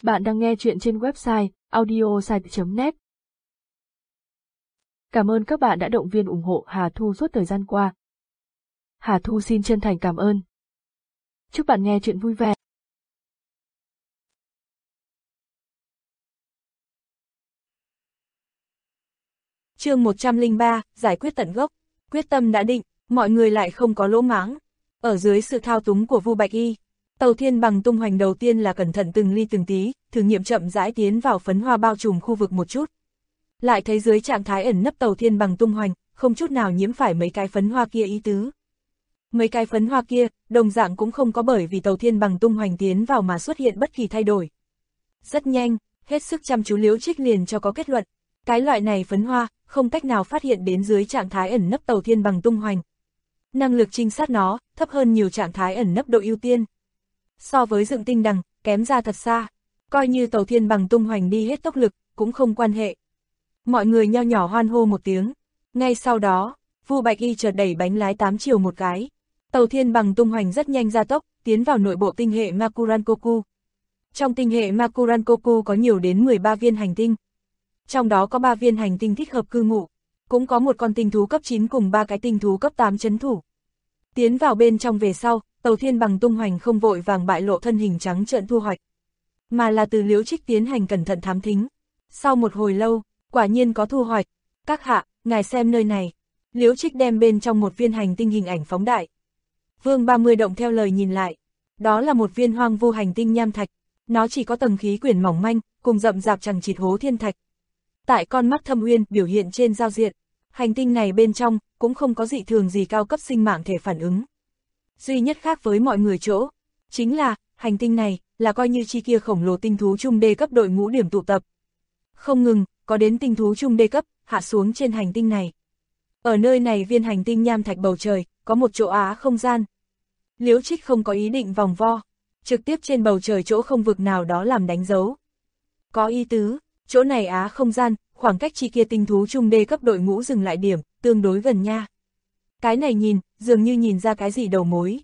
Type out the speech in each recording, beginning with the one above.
Bạn đang nghe chuyện trên website audiosite.net. Cảm ơn các bạn đã động viên ủng hộ Hà Thu suốt thời gian qua. Hà Thu xin chân thành cảm ơn. Chúc bạn nghe chuyện vui vẻ. Chương 103, giải quyết tận gốc. Quyết tâm đã định, mọi người lại không có lỗ mãng. Ở dưới sự thao túng của Vu Bạch Y, Tàu Thiên Bằng tung hoành đầu tiên là cẩn thận từng ly từng tí, thử nghiệm chậm rãi tiến vào phấn hoa bao trùm khu vực một chút. Lại thấy dưới trạng thái ẩn nấp Tàu Thiên Bằng tung hoành, không chút nào nhiễm phải mấy cái phấn hoa kia ý tứ. Mấy cái phấn hoa kia, đồng dạng cũng không có bởi vì Tàu Thiên Bằng tung hoành tiến vào mà xuất hiện bất kỳ thay đổi. Rất nhanh, hết sức chăm chú Liễu Trích liền cho có kết luận, cái loại này phấn hoa, không cách nào phát hiện đến dưới trạng thái ẩn nấp Tàu Thiên Bằng tung hoành. Năng lực trinh sát nó, thấp hơn nhiều trạng thái ẩn nấp độ ưu tiên. So với dựng tinh đằng, kém ra thật xa, coi như Tàu Thiên Bằng tung hoành đi hết tốc lực, cũng không quan hệ. Mọi người nho nhỏ hoan hô một tiếng, ngay sau đó, Vu Bạch Y chợt đẩy bánh lái 8 chiều một cái. Tàu Thiên Bằng tung hoành rất nhanh gia tốc, tiến vào nội bộ tinh hệ Makurankoku. Trong tinh hệ Makurankoku có nhiều đến 13 viên hành tinh. Trong đó có 3 viên hành tinh thích hợp cư ngụ, cũng có một con tinh thú cấp 9 cùng 3 cái tinh thú cấp 8 trấn thủ. Tiến vào bên trong về sau, Tàu Thiên Bằng tung hoành không vội vàng bại lộ thân hình trắng trợn thu hoạch, mà là từ Liễu Trích tiến hành cẩn thận thám thính. Sau một hồi lâu, quả nhiên có thu hoạch. Các hạ, ngài xem nơi này. Liễu Trích đem bên trong một viên hành tinh hình ảnh phóng đại. Vương 30 động theo lời nhìn lại. Đó là một viên hoang vu hành tinh nham thạch. Nó chỉ có tầng khí quyển mỏng manh, cùng rậm rạp chằng chịt hố thiên thạch. Tại con mắt thâm uyên biểu hiện trên giao diện, hành tinh này bên trong cũng không có dị thường gì cao cấp sinh mạng thể phản ứng. Duy nhất khác với mọi người chỗ, chính là, hành tinh này, là coi như chi kia khổng lồ tinh thú trung đê cấp đội ngũ điểm tụ tập. Không ngừng, có đến tinh thú trung đê cấp, hạ xuống trên hành tinh này. Ở nơi này viên hành tinh nham thạch bầu trời, có một chỗ á không gian. Liễu Trích không có ý định vòng vo, trực tiếp trên bầu trời chỗ không vực nào đó làm đánh dấu. Có ý tứ, chỗ này á không gian, khoảng cách chi kia tinh thú trung đê cấp đội ngũ dừng lại điểm, tương đối gần nha. Cái này nhìn, dường như nhìn ra cái gì đầu mối.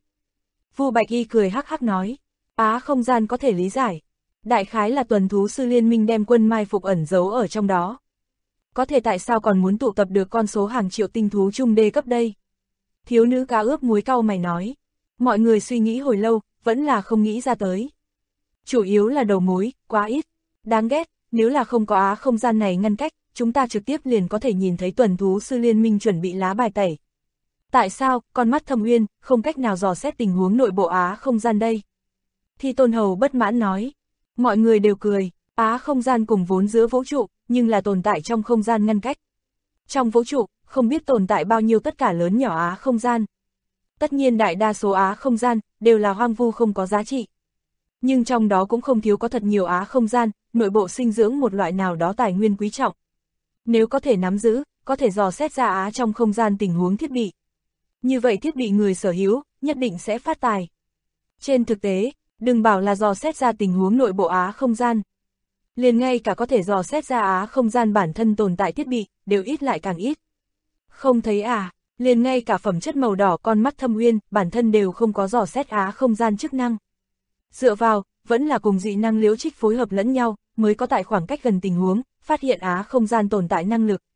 Vu Bạch Y cười hắc hắc nói, á không gian có thể lý giải. Đại khái là tuần thú sư liên minh đem quân mai phục ẩn giấu ở trong đó. Có thể tại sao còn muốn tụ tập được con số hàng triệu tinh thú trung đê cấp đây? Thiếu nữ cá ướp muối cau mày nói. Mọi người suy nghĩ hồi lâu, vẫn là không nghĩ ra tới. Chủ yếu là đầu mối, quá ít. Đáng ghét, nếu là không có á không gian này ngăn cách, chúng ta trực tiếp liền có thể nhìn thấy tuần thú sư liên minh chuẩn bị lá bài tẩy. Tại sao, con mắt thâm uyên, không cách nào dò xét tình huống nội bộ á không gian đây? Thi Tôn Hầu bất mãn nói. Mọi người đều cười, á không gian cùng vốn giữa vũ trụ, nhưng là tồn tại trong không gian ngăn cách. Trong vũ trụ, không biết tồn tại bao nhiêu tất cả lớn nhỏ á không gian. Tất nhiên đại đa số á không gian, đều là hoang vu không có giá trị. Nhưng trong đó cũng không thiếu có thật nhiều á không gian, nội bộ sinh dưỡng một loại nào đó tài nguyên quý trọng. Nếu có thể nắm giữ, có thể dò xét ra á trong không gian tình huống thiết bị. Như vậy thiết bị người sở hữu, nhất định sẽ phát tài. Trên thực tế, đừng bảo là dò xét ra tình huống nội bộ á không gian. Liền ngay cả có thể dò xét ra á không gian bản thân tồn tại thiết bị, đều ít lại càng ít. Không thấy à, liền ngay cả phẩm chất màu đỏ con mắt thâm uyên, bản thân đều không có dò xét á không gian chức năng. Dựa vào, vẫn là cùng dị năng Liễu Trích phối hợp lẫn nhau, mới có tại khoảng cách gần tình huống, phát hiện á không gian tồn tại năng lực.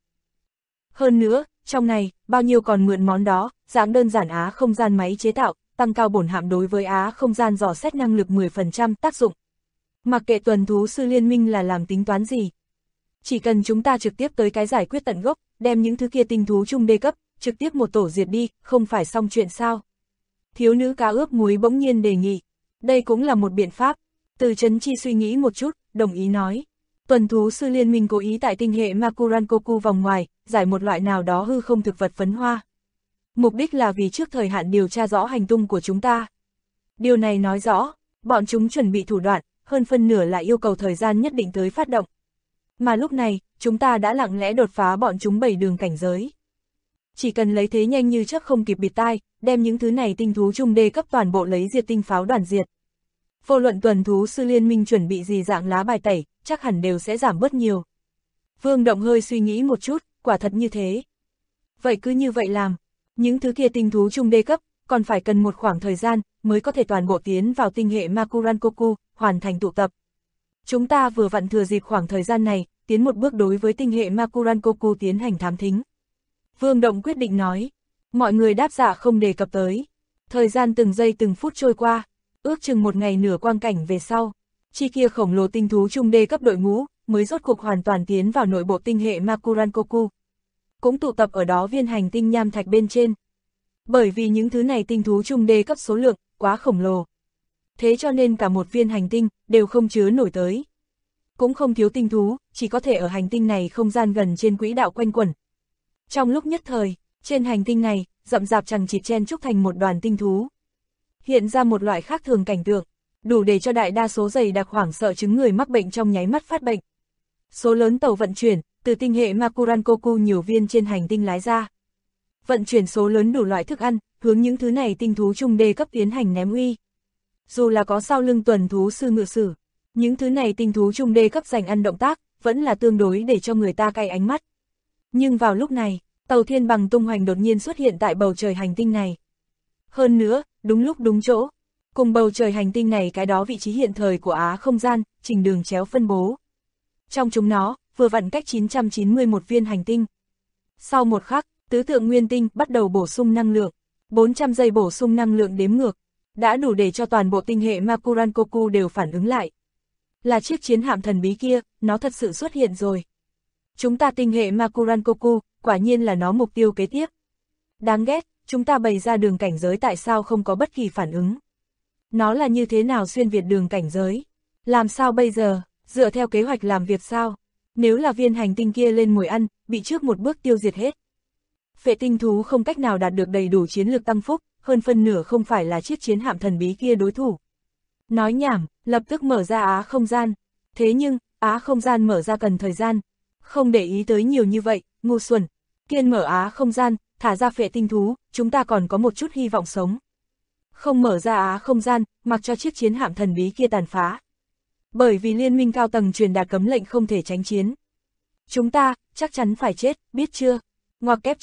Hơn nữa, trong này, bao nhiêu còn mượn món đó, dạng đơn giản á không gian máy chế tạo, tăng cao bổn hạm đối với á không gian dò xét năng lực 10% tác dụng. Mặc kệ tuần thú sư liên minh là làm tính toán gì. Chỉ cần chúng ta trực tiếp tới cái giải quyết tận gốc, đem những thứ kia tinh thú trung đê cấp, trực tiếp một tổ diệt đi, không phải xong chuyện sao? Thiếu nữ cá ướp muối bỗng nhiên đề nghị. Đây cũng là một biện pháp. Từ Trấn Chi suy nghĩ một chút, đồng ý nói. Tuần thú sư liên minh cố ý tại tinh hệ Makurankoku vòng ngoài, giải một loại nào đó hư không thực vật phấn hoa. Mục đích là vì trước thời hạn điều tra rõ hành tung của chúng ta. Điều này nói rõ, bọn chúng chuẩn bị thủ đoạn, hơn phân nửa là yêu cầu thời gian nhất định tới phát động. Mà lúc này, chúng ta đã lặng lẽ đột phá bọn chúng 7 đường cảnh giới. Chỉ cần lấy thế nhanh như chớp không kịp bịt tai, đem những thứ này tinh thú trung đê cấp toàn bộ lấy diệt tinh pháo đoàn diệt. Vô luận tuần thú sư liên minh chuẩn bị gì dạng lá bài tẩy, chắc hẳn đều sẽ giảm bớt nhiều. Vương Động hơi suy nghĩ một chút, quả thật như thế. Vậy cứ như vậy làm, những thứ kia tinh thú trung đê cấp, còn phải cần một khoảng thời gian, mới có thể toàn bộ tiến vào tinh hệ Makurankoku, hoàn thành tụ tập. Chúng ta vừa vặn thừa dịp khoảng thời gian này, tiến một bước đối với tinh hệ Makurankoku tiến hành thám thính. Vương Động quyết định nói. Mọi người đáp dạ không đề cập tới. Thời gian từng giây từng phút trôi qua, ước chừng một ngày nửa quang cảnh về sau, chi kia khổng lồ tinh thú trung đê cấp đội ngũ, mới rốt cuộc hoàn toàn tiến vào nội bộ tinh hệ Makurankoku. Cũng tụ tập ở đó viên hành tinh nham thạch bên trên. Bởi vì những thứ này tinh thú trung đê cấp số lượng, quá khổng lồ. Thế cho nên cả một viên hành tinh, đều không chứa nổi tới. Cũng không thiếu tinh thú, chỉ có thể ở hành tinh này không gian gần trên quỹ đạo quanh quẩn. Trong lúc nhất thời, trên hành tinh này, rậm rạp chằng chịt chen chúc thành một đoàn tinh thú. Hiện ra một loại khác thường cảnh tượng, đủ để cho đại đa số dày đặc hoảng sợ chứng người mắc bệnh trong nháy mắt phát bệnh. Số lớn tàu vận chuyển, từ tinh hệ Makurankoku nhiều viên trên hành tinh lái ra. Vận chuyển số lớn đủ loại thức ăn, hướng những thứ này tinh thú trung đê cấp tiến hành ném uy. Dù là có sau lưng tuần thú sư ngự sử, những thứ này tinh thú trung đê cấp giành ăn động tác, vẫn là tương đối để cho người ta cay ánh mắt. Nhưng vào lúc này, tàu thiên bằng tung hoành đột nhiên xuất hiện tại bầu trời hành tinh này. Hơn nữa, đúng lúc đúng chỗ, cùng bầu trời hành tinh này cái đó vị trí hiện thời của Á không gian, trình đường chéo phân bố. Trong chúng nó, vừa vặn cách 991 viên hành tinh. Sau một khắc, tứ tượng nguyên tinh bắt đầu bổ sung năng lượng, 400 giây bổ sung năng lượng đếm ngược, đã đủ để cho toàn bộ tinh hệ Makurankoku đều phản ứng lại. Là chiếc chiến hạm thần bí kia, nó thật sự xuất hiện rồi. Chúng ta tinh hệ Makurankoku, quả nhiên là nó mục tiêu kế tiếp. Đáng ghét, chúng ta bày ra đường cảnh giới tại sao không có bất kỳ phản ứng. Nó là như thế nào xuyên việt đường cảnh giới? Làm sao bây giờ, dựa theo kế hoạch làm việc sao? Nếu là viên hành tinh kia lên mồi ăn, bị trước một bước tiêu diệt hết. Phệ tinh thú không cách nào đạt được đầy đủ chiến lược tăng phúc, hơn phân nửa không phải là chiếc chiến hạm thần bí kia đối thủ. Nói nhảm, lập tức mở ra Á không gian. Thế nhưng, Á không gian mở ra cần thời gian. Không để ý tới nhiều như vậy, ngu xuẩn. Kiên mở Á không gian, thả ra phệ tinh thú, chúng ta còn có một chút hy vọng sống. Không mở ra Á không gian, mặc cho chiếc chiến hạm thần bí kia tàn phá. Bởi vì liên minh cao tầng truyền đạt cấm lệnh không thể tránh chiến. Chúng ta, chắc chắn phải chết, biết chưa? Ngoặc kép ..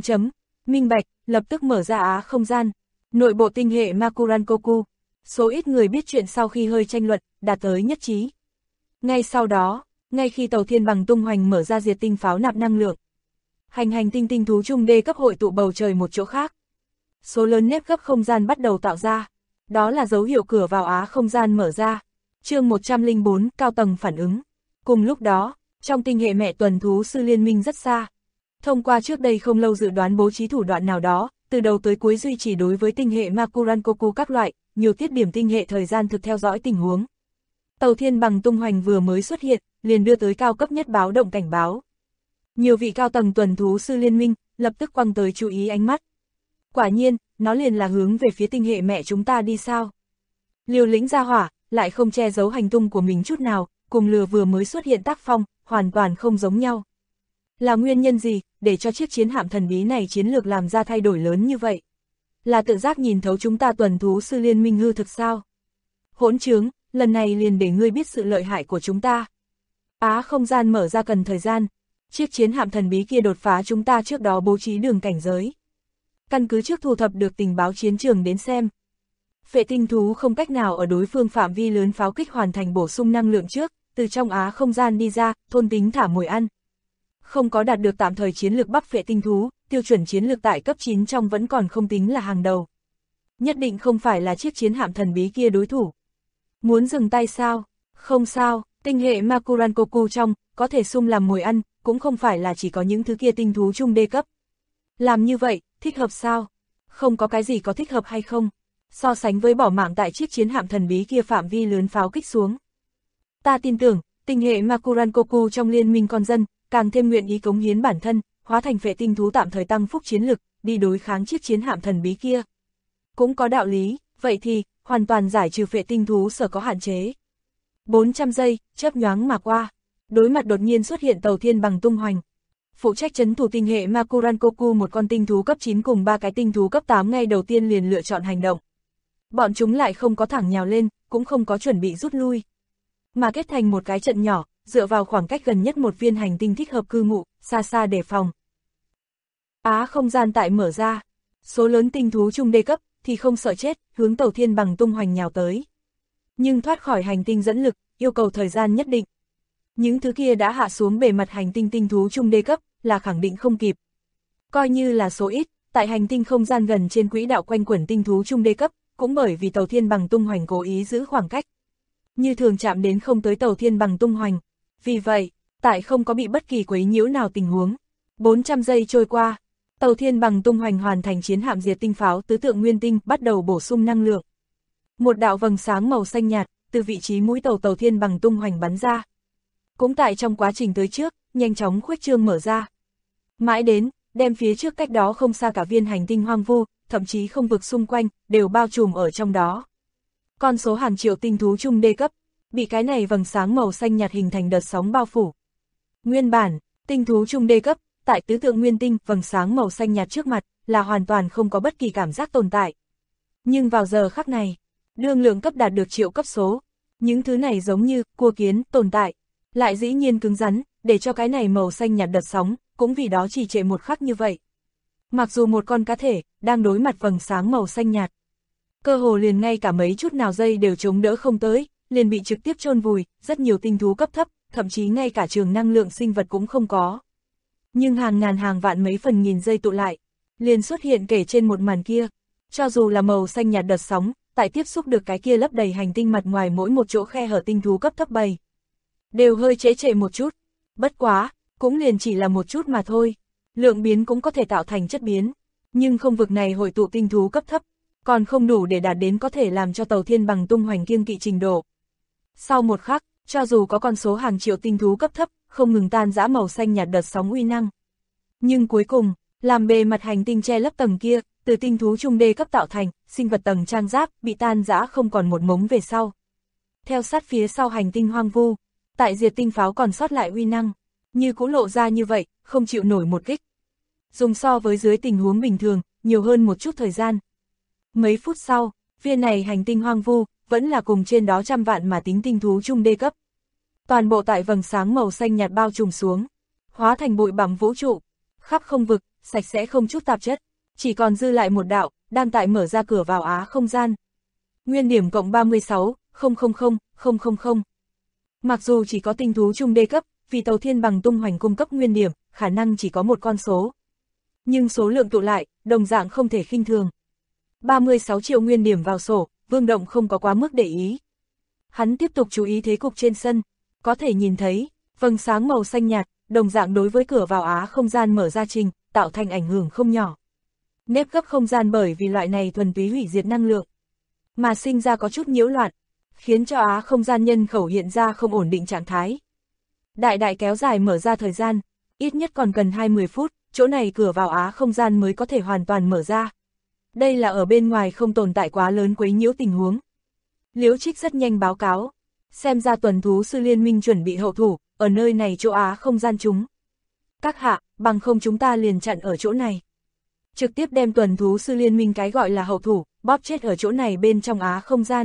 Minh bạch, lập tức mở ra Á không gian. Nội bộ tinh hệ Makurankoku. Số ít người biết chuyện sau khi hơi tranh luận, đạt tới nhất trí. Ngay sau đó, ngay khi tàu thiên bằng tung hoành mở ra diệt tinh pháo nạp năng lượng. Hành tinh tinh thú trung đê cấp hội tụ bầu trời một chỗ khác. Số lớn nếp gấp không gian bắt đầu tạo ra. Đó là dấu hiệu cửa vào Á không gian mở ra. Chương 104, cao tầng phản ứng. Cùng lúc đó, trong tinh hệ mẹ tuần thú sư liên minh rất xa. Thông qua trước đây không lâu dự đoán bố trí thủ đoạn nào đó, từ đầu tới cuối duy trì đối với tinh hệ Makurankoku các loại, nhiều tiết điểm tinh hệ thời gian thực theo dõi tình huống. Tàu thiên bằng tung hoành vừa mới xuất hiện, liền đưa tới cao cấp nhất báo động cảnh báo. Nhiều vị cao tầng tuần thú sư liên minh, lập tức quăng tới chú ý ánh mắt. Quả nhiên, nó liền là hướng về phía tinh hệ mẹ chúng ta đi sao. Liều lĩnh ra hỏa, lại không che giấu hành tung của mình chút nào, cùng lừa vừa mới xuất hiện tác phong, hoàn toàn không giống nhau. Là nguyên nhân gì, để cho chiếc chiến hạm thần bí này chiến lược làm ra thay đổi lớn như vậy? Là tự giác nhìn thấu chúng ta tuần thú sư liên minh hư thực sao? Hỗn trướng, lần này liền để ngươi biết sự lợi hại của chúng ta. Á không gian mở ra cần thời gian, chiếc chiến hạm thần bí kia đột phá chúng ta trước đó bố trí đường cảnh giới. Căn cứ trước thu thập được tình báo chiến trường đến xem. Phệ tinh thú không cách nào ở đối phương phạm vi lớn pháo kích hoàn thành bổ sung năng lượng trước, từ trong Á không gian đi ra, thôn tính thả mồi ăn. Không có đạt được tạm thời chiến lược bắc phệ tinh thú, tiêu chuẩn chiến lược tại cấp 9 trong vẫn còn không tính là hàng đầu. Nhất định không phải là chiếc chiến hạm thần bí kia đối thủ. Muốn dừng tay sao? Không sao, tinh hệ Makurankoku trong, có thể sung làm mồi ăn, cũng không phải là chỉ có những thứ kia tinh thú trung đê cấp. Làm như vậy, thích hợp sao? Không có cái gì có thích hợp hay không? So sánh với bỏ mạng tại chiếc chiến hạm thần bí kia phạm vi lớn pháo kích xuống. Ta tin tưởng, tinh hệ Makurankoku trong liên minh con dân, càng thêm nguyện ý cống hiến bản thân, hóa thành phệ tinh thú tạm thời tăng phúc chiến lực, đi đối kháng chiếc chiến hạm thần bí kia. Cũng có đạo lý, vậy thì, hoàn toàn giải trừ phệ tinh thú sở có hạn chế. 400 giây, chớp nhoáng mà qua, đối mặt đột nhiên xuất hiện tàu thiên bằng tung hoành. Phụ trách trấn thủ tinh hệ Makurankoku một con tinh thú cấp 9 cùng 3 cái tinh thú cấp 8 ngay đầu tiên liền lựa chọn hành động. Bọn chúng lại không có thẳng nhào lên, cũng không có chuẩn bị rút lui. Mà kết thành một cái trận nhỏ, dựa vào khoảng cách gần nhất một viên hành tinh thích hợp cư ngụ, xa xa đề phòng. Á không gian tại mở ra, số lớn tinh thú trung đê cấp, thì không sợ chết, hướng tàu thiên bằng tung hoành nhào tới. Nhưng thoát khỏi hành tinh dẫn lực, yêu cầu thời gian nhất định. Những thứ kia đã hạ xuống bề mặt hành tinh tinh thú trung đê cấp, là khẳng định không kịp. Coi như là số ít, tại hành tinh không gian gần trên quỹ đạo quanh quẩn tinh thú trung đê cấp, cũng bởi vì tàu thiên bằng tung hoành cố ý giữ khoảng cách. Như thường chạm đến không tới tàu thiên bằng tung hoành. Vì vậy, tại không có bị bất kỳ quấy nhiễu nào tình huống. 400 giây trôi qua, tàu thiên bằng tung hoành hoàn thành chiến hạm diệt tinh pháo tứ tượng nguyên tinh bắt đầu bổ sung năng lượng. Một đạo vầng sáng màu xanh nhạt, từ vị trí mũi tàu thiên bằng tung hoành bắn ra. Cũng tại trong quá trình tới trước, nhanh chóng khuếch trương mở ra. Mãi đến, đem phía trước cách đó không xa cả viên hành tinh hoang vu, thậm chí không vực xung quanh, đều bao trùm ở trong đó. Con số hàng triệu tinh thú trung đê cấp, bị cái này vầng sáng màu xanh nhạt hình thành đợt sóng bao phủ. Nguyên bản, tinh thú trung đê cấp, tại tứ tượng nguyên tinh, vầng sáng màu xanh nhạt trước mặt, là hoàn toàn không có bất kỳ cảm giác tồn tại. Nhưng vào giờ khắc này, đương lượng cấp đạt được triệu cấp số, những thứ này giống như cua kiến tồn tại, lại dĩ nhiên cứng rắn, để cho cái này màu xanh nhạt đợt sóng, cũng vì đó trì trệ một khắc như vậy. Mặc dù một con cá thể, đang đối mặt vầng sáng màu xanh nhạt, cơ hồ liền ngay cả mấy chút nào giây đều chống đỡ không tới, liền bị trực tiếp chôn vùi, rất nhiều tinh thú cấp thấp, thậm chí ngay cả trường năng lượng sinh vật cũng không có. Nhưng hàng ngàn hàng vạn mấy phần nghìn giây tụ lại, liền xuất hiện kể trên một màn kia, cho dù là màu xanh nhạt đợt sóng, tại tiếp xúc được cái kia lấp đầy hành tinh mặt ngoài mỗi một chỗ khe hở tinh thú cấp thấp bầy, đều hơi trễ trệ một chút, bất quá, cũng liền chỉ là một chút mà thôi, lượng biến cũng có thể tạo thành chất biến, nhưng không vực này hội tụ tinh thú cấp thấp, còn không đủ để đạt đến có thể làm cho tàu thiên bằng tung hoành kiêng kỵ trình độ. Sau một khắc, cho dù có con số hàng triệu tinh thú cấp thấp, không ngừng tan rã màu xanh nhạt đợt sóng uy năng. Nhưng cuối cùng, làm bề mặt hành tinh che lấp tầng kia, từ tinh thú trung đê cấp tạo thành, sinh vật tầng trang giáp, bị tan rã không còn một mống về sau. Theo sát phía sau hành tinh hoang vu, tại diệt tinh pháo còn sót lại uy năng, như cũng lộ ra như vậy, không chịu nổi một kích. Dùng so với dưới tình huống bình thường, nhiều hơn một chút thời gian. Mấy phút sau, viên này hành tinh hoang vu, vẫn là cùng trên đó trăm vạn mà tính tinh thú trung đê cấp. Toàn bộ tại vầng sáng màu xanh nhạt bao trùm xuống, hóa thành bụi bặm vũ trụ, khắp không vực, sạch sẽ không chút tạp chất, chỉ còn dư lại một đạo, đang tại mở ra cửa vào Á không gian. Nguyên điểm cộng 36,000,000. Mặc dù chỉ có tinh thú trung đê cấp, vì tàu thiên bằng tung hoành cung cấp nguyên điểm, khả năng chỉ có một con số. Nhưng số lượng tụ lại, đồng dạng không thể khinh thường. 36 triệu nguyên điểm vào sổ, Vương Động không có quá mức để ý. Hắn tiếp tục chú ý thế cục trên sân, có thể nhìn thấy, vầng sáng màu xanh nhạt, đồng dạng đối với cửa vào Á không gian mở ra trình, tạo thành ảnh hưởng không nhỏ. Nếp gấp không gian bởi vì loại này thuần túy hủy diệt năng lượng, mà sinh ra có chút nhiễu loạn, khiến cho Á không gian nhân khẩu hiện ra không ổn định trạng thái. Đại kéo dài mở ra thời gian, ít nhất còn cần 20 phút, chỗ này cửa vào Á không gian mới có thể hoàn toàn mở ra. Đây là ở bên ngoài không tồn tại quá lớn quấy nhiễu tình huống. Liễu Trích rất nhanh báo cáo, xem ra tuần thú sư liên minh chuẩn bị hậu thủ, ở nơi này chỗ Á không gian chúng. Các hạ, bằng không chúng ta liền chặn ở chỗ này. Trực tiếp đem tuần thú sư liên minh cái gọi là hậu thủ, bóp chết ở chỗ này bên trong Á không gian.